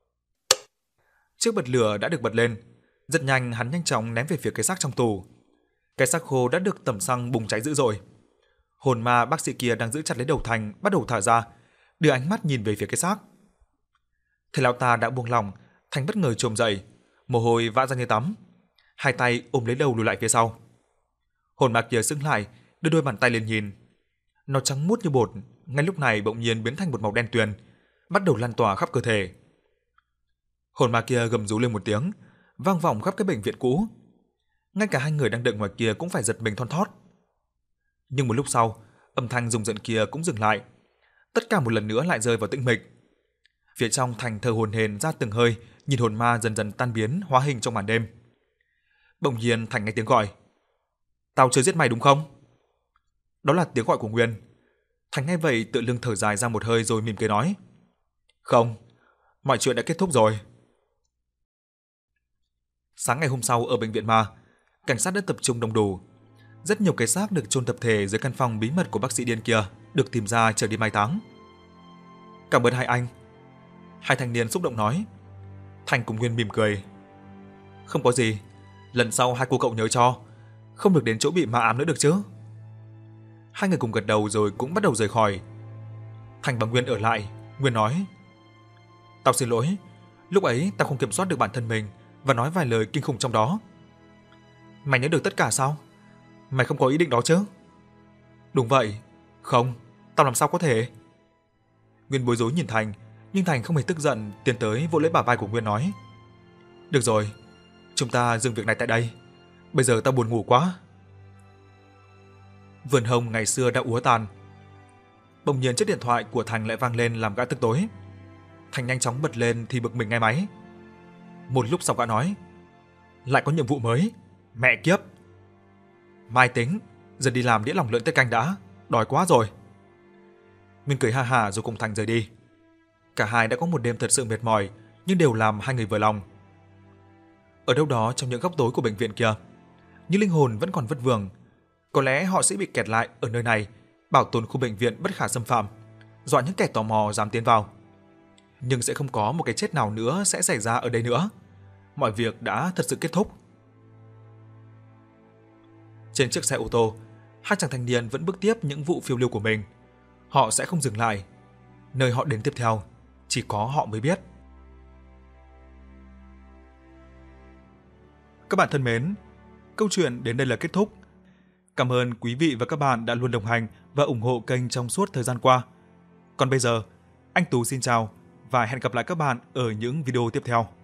Chiếc bật lửa đã được bật lên. Rất nhanh hắn nhanh chóng ném về phía cái xác trong tủ. Cái xác khô đã được tẩm xăng bùng cháy dữ dội. Hồn ma bác sĩ kia đang giữ chặt lấy đầu Thành bắt đầu thả ra, đưa ánh mắt nhìn về phía cái xác. Thấy lão ta đã buông lỏng, Thành bất ngờ chồm dậy, mồ hôi vã ra như tắm, hai tay ôm lấy đầu lùi lại phía sau. Hồn ma kia sững lại, đưa đôi bàn tay lên nhìn. Nó trắng muốt như bột, ngay lúc này bỗng nhiên biến thành một màu đen tuyền, bắt đầu lan tỏa khắp cơ thể. Hồn ma kia gầm rú lên một tiếng, vang vọng khắp cái bệnh viện cũ. Ngay cả hai người đang đợi ngoài kia cũng phải giật mình thon thót. Nhưng một lúc sau, âm thanh rùng rợn kia cũng dừng lại. Tất cả một lần nữa lại rơi vào tĩnh mịch. Phía trong Thành thở hổn hển ra từng hơi, nhìn hồn ma dần dần tan biến hóa hình trong màn đêm. Bỗng nhiên Thành nghe tiếng gọi. Tao chưa giết mày đúng không? Đó là tiếng gọi của Nguyên. Thành nghe vậy tựa lưng thở dài ra một hơi rồi mỉm cười nói. Không, mọi chuyện đã kết thúc rồi. Sáng ngày hôm sau ở bệnh viện ma, cảnh sát đã tập trung đông đủ. Rất nhiều cái xác được chôn tập thể dưới căn phòng bí mật của bác sĩ điên kia được tìm ra chở đi mai táng. Cảm ơn hai anh. Hai thanh niên xúc động nói. Thành cùng Nguyên mỉm cười. Không có gì, lần sau hai cô cậu nhớ cho, không được đến chỗ bị ma ám nữa được chứ. Hai người cùng gật đầu rồi cũng bắt đầu rời khỏi. Thành và Nguyên ở lại, Nguyên nói: "Tao xin lỗi, lúc ấy tao không kiểm soát được bản thân mình và nói vài lời kinh khủng trong đó." "Mày nhớ được tất cả sao? Mày không có ý định đó chứ?" "Đúng vậy." "Không, tao làm sao có thể?" Nguyên bối rối nhìn Thành, nhưng Thành không hề tức giận, tiến tới vỗ lấy bả vai của Nguyên nói: "Được rồi, chúng ta dừng việc này tại đây. Bây giờ tao buồn ngủ quá." Vườn hồng ngày xưa đã úa tàn. Bỗng nhiên chiếc điện thoại của Thành lại vang lên làm gã tức tối. Thành nhanh chóng bật lên thì bực mình nghe máy. Một lúc sau gã nói: "Lại có nhiệm vụ mới, mẹ kiếp." "Mai tính, giờ đi làm đĩa lòng lợn tiết canh đã, đói quá rồi." Nguyên cười ha hả rồi cùng Thành rời đi. Cả hai đã có một đêm thật sự mệt mỏi, nhưng đều làm hai người vừa lòng. Ở đâu đó trong những góc tối của bệnh viện kia, những linh hồn vẫn còn vất vưởng. Có lẽ họ sẽ bị kẹt lại ở nơi này, bảo tồn khu bệnh viện bất khả xâm phạm, dọa những kẻ tò mò dám tiến vào. Nhưng sẽ không có một cái chết nào nữa sẽ xảy ra ở đây nữa. Mọi việc đã thật sự kết thúc. Trên chiếc xe ô tô, hai chàng thanh niên vẫn bước tiếp những vụ phiêu lưu của mình. Họ sẽ không dừng lại. Nơi họ đến tiếp theo, chỉ có họ mới biết. Các bạn thân mến, câu chuyện đến đây là kết thúc. Cảm ơn quý vị và các bạn đã luôn đồng hành và ủng hộ kênh trong suốt thời gian qua. Còn bây giờ, anh Tú xin chào và hẹn gặp lại các bạn ở những video tiếp theo.